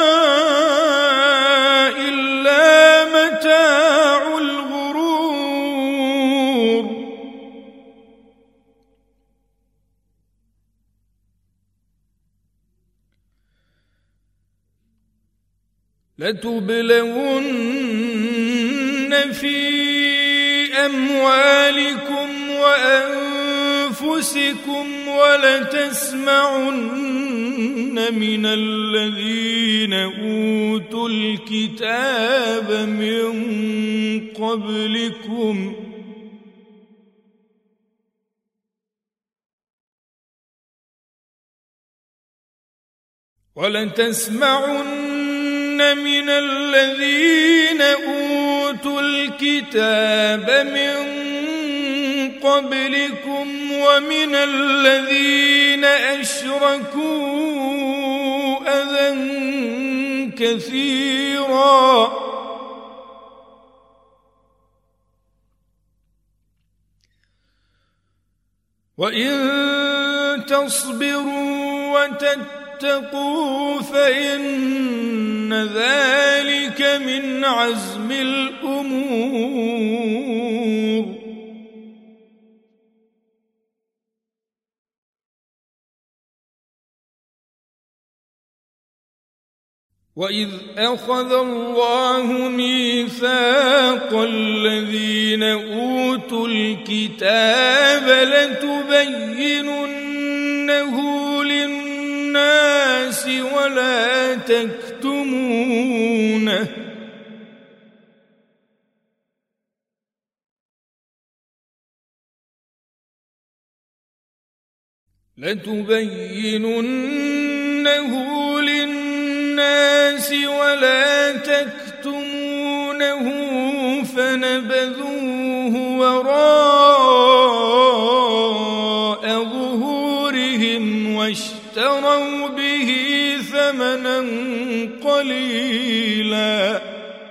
إلا متاع الغرور لتبلون في أموالكم وأنفسكم ولتسمعن من الذين أوتوا الكتاب من قبلكم من الذين أوتوا الكتاب من قبلكم ومن الذين أشركوا أذى كثيرا وإن تصبروا وتتقوا فإن ذلك من عزم الأمور وإذ أخذ الله ميثاق الذين أوتوا الكتاب لتبيننه للناس ولا تكتمونه للناس ولا تكتمونه فنبذوه وراء ظهورهم واشتروا به ثمنا قليلا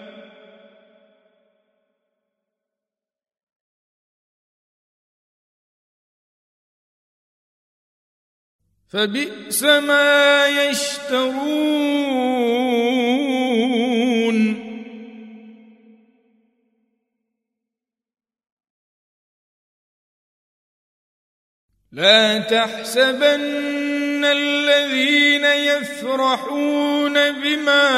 فبئس ما يشترون لا تحسبن الذين يفرحون بما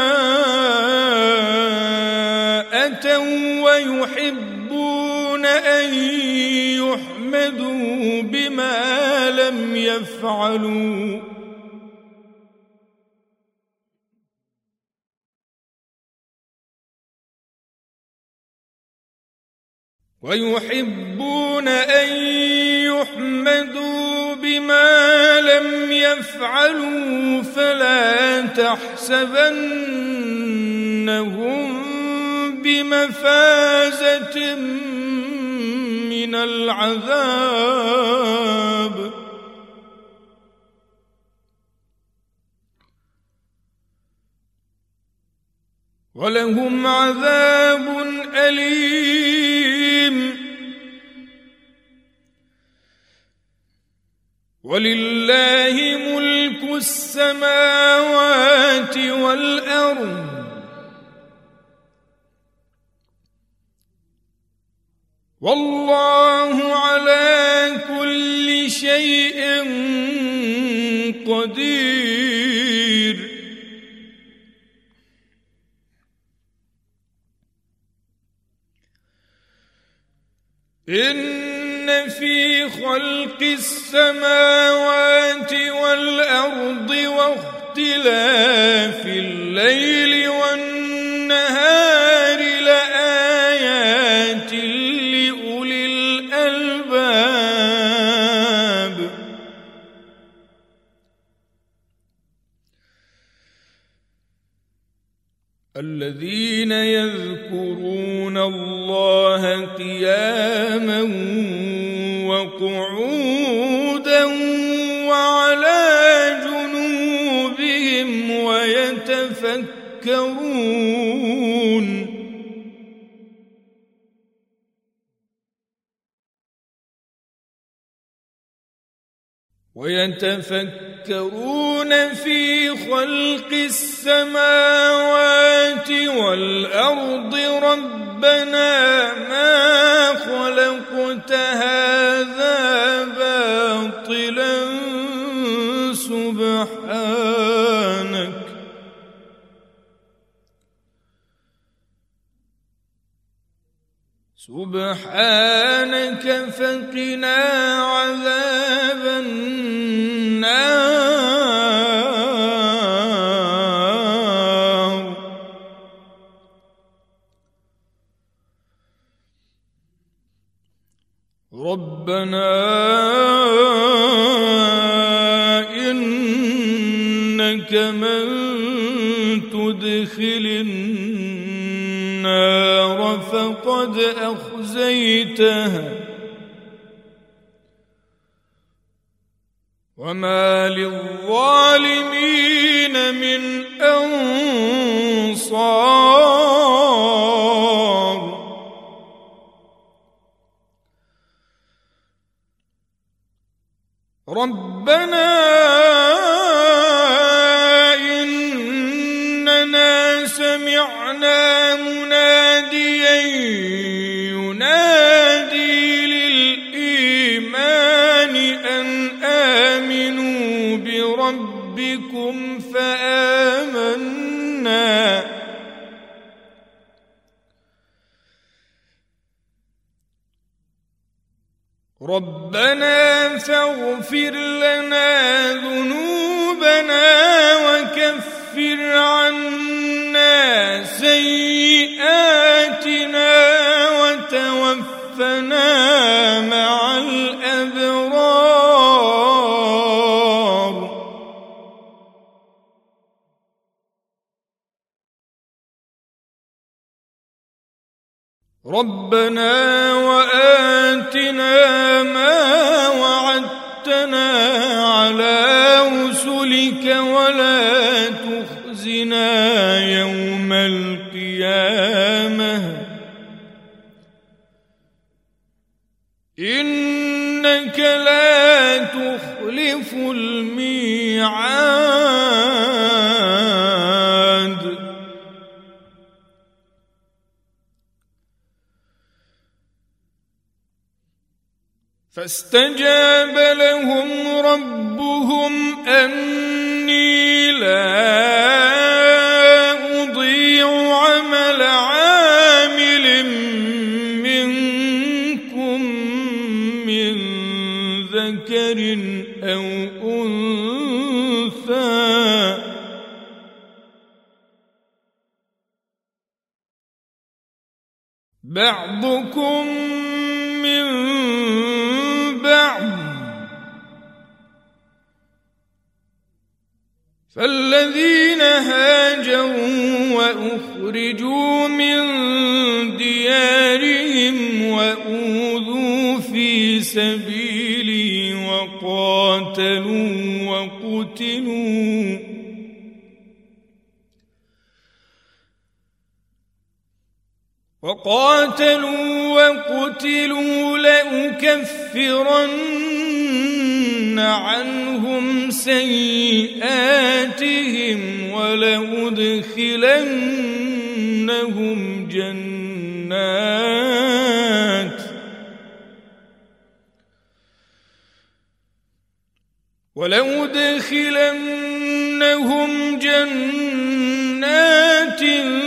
أتوا ويحبون أن يحمدوا بما لم يفعلوا فلا تحسبنهم بمفازة من العذاب ولهم عذاب أليم ولله ملك السماوات والأرض والله على كل شيء قدير إن في خلق السماوات والأرض واختلاف الليل والنهار لآيات لأولي الألباب الذين يذكرون الله قياما وقعودا وعلى جنوبهم ويتفكرون في خلق السماوات والأرض ربنا ما خلقت هذا باطلا سبحانك فقنا عذاب النار ربنا إنك من تدخل النار فقد أخزيته وما للظالمين من أنصار ربنا إننا سمعنا مناديا ينادي للإيمان أن آمنوا بربكم فآمنا ربنا فاغفر لنا ذنوبنا وكفر عنا سيئاتنا وتوفنا مع الأبرار ربنا وآتنا ما وعدتنا على رسلك ولا تخزنا يوم القيامة إنك لا تخلف الميعاد فاستجاب لهم ربهم أني لا أضيع عمل عامل منكم من ذكر أو أنثى بعضكم من بعض فالذين هاجروا وأخرجوا من ديارهم وأوذوا في سبيلي وقاتلوا وقتلوا لأكفرن عنهم سيئاتهم ولأدخلنهم جنات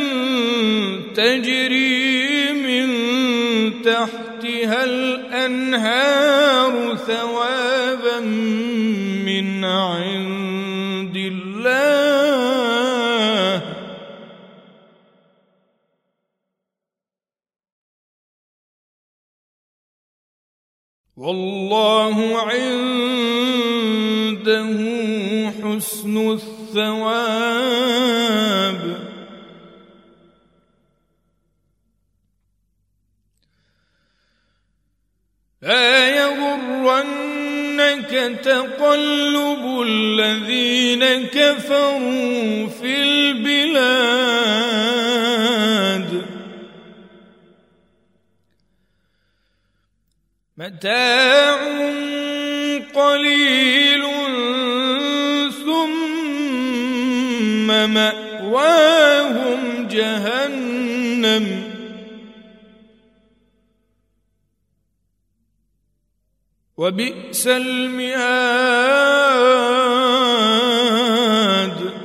تجري من تحتها الأنهار ثوابا من عند الله والله عنده حسن الثواب لا يغرنك تقلب الذين كفروا في البلاد متاع قليل ثم مأواهم جهنم وبئس المهاد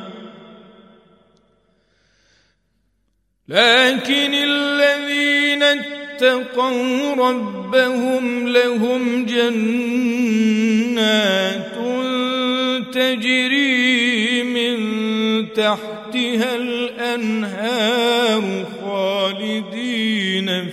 لكن الذين اتقوا ربهم لهم جنات تجري من تحتها الأنهار خالدين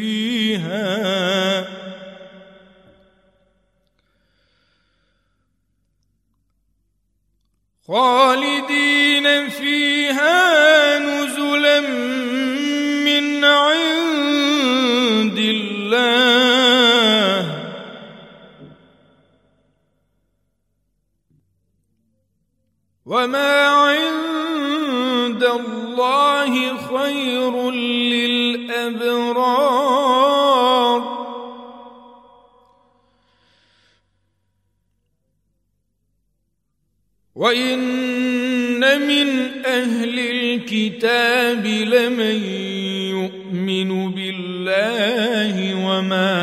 فيها نزلا من عند الله الله خير للأبرار وإن من أهل الكتاب لمن يؤمن بالله وما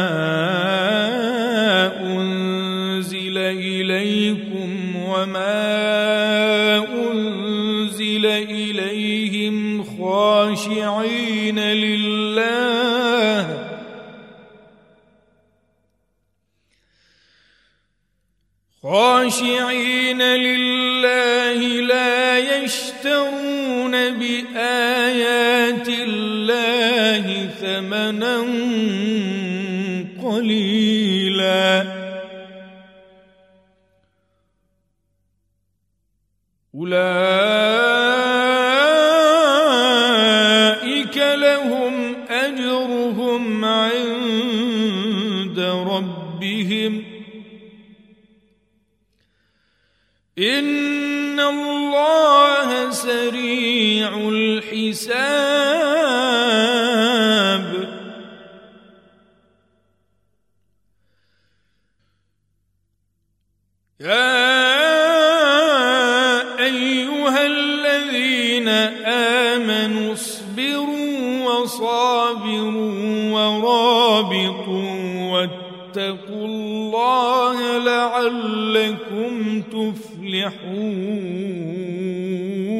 أنزل إليكم وما أنزل إليهم خاشعين لله لا يشترون بآيات الله ثمنا قليلا أولئك لهم أجرهم عند ربهم إن الله سريع الحساب يا أيها الذين آمنوا اصبروا وصابروا ورابطوا واتقوا الله لعلكم تفلحون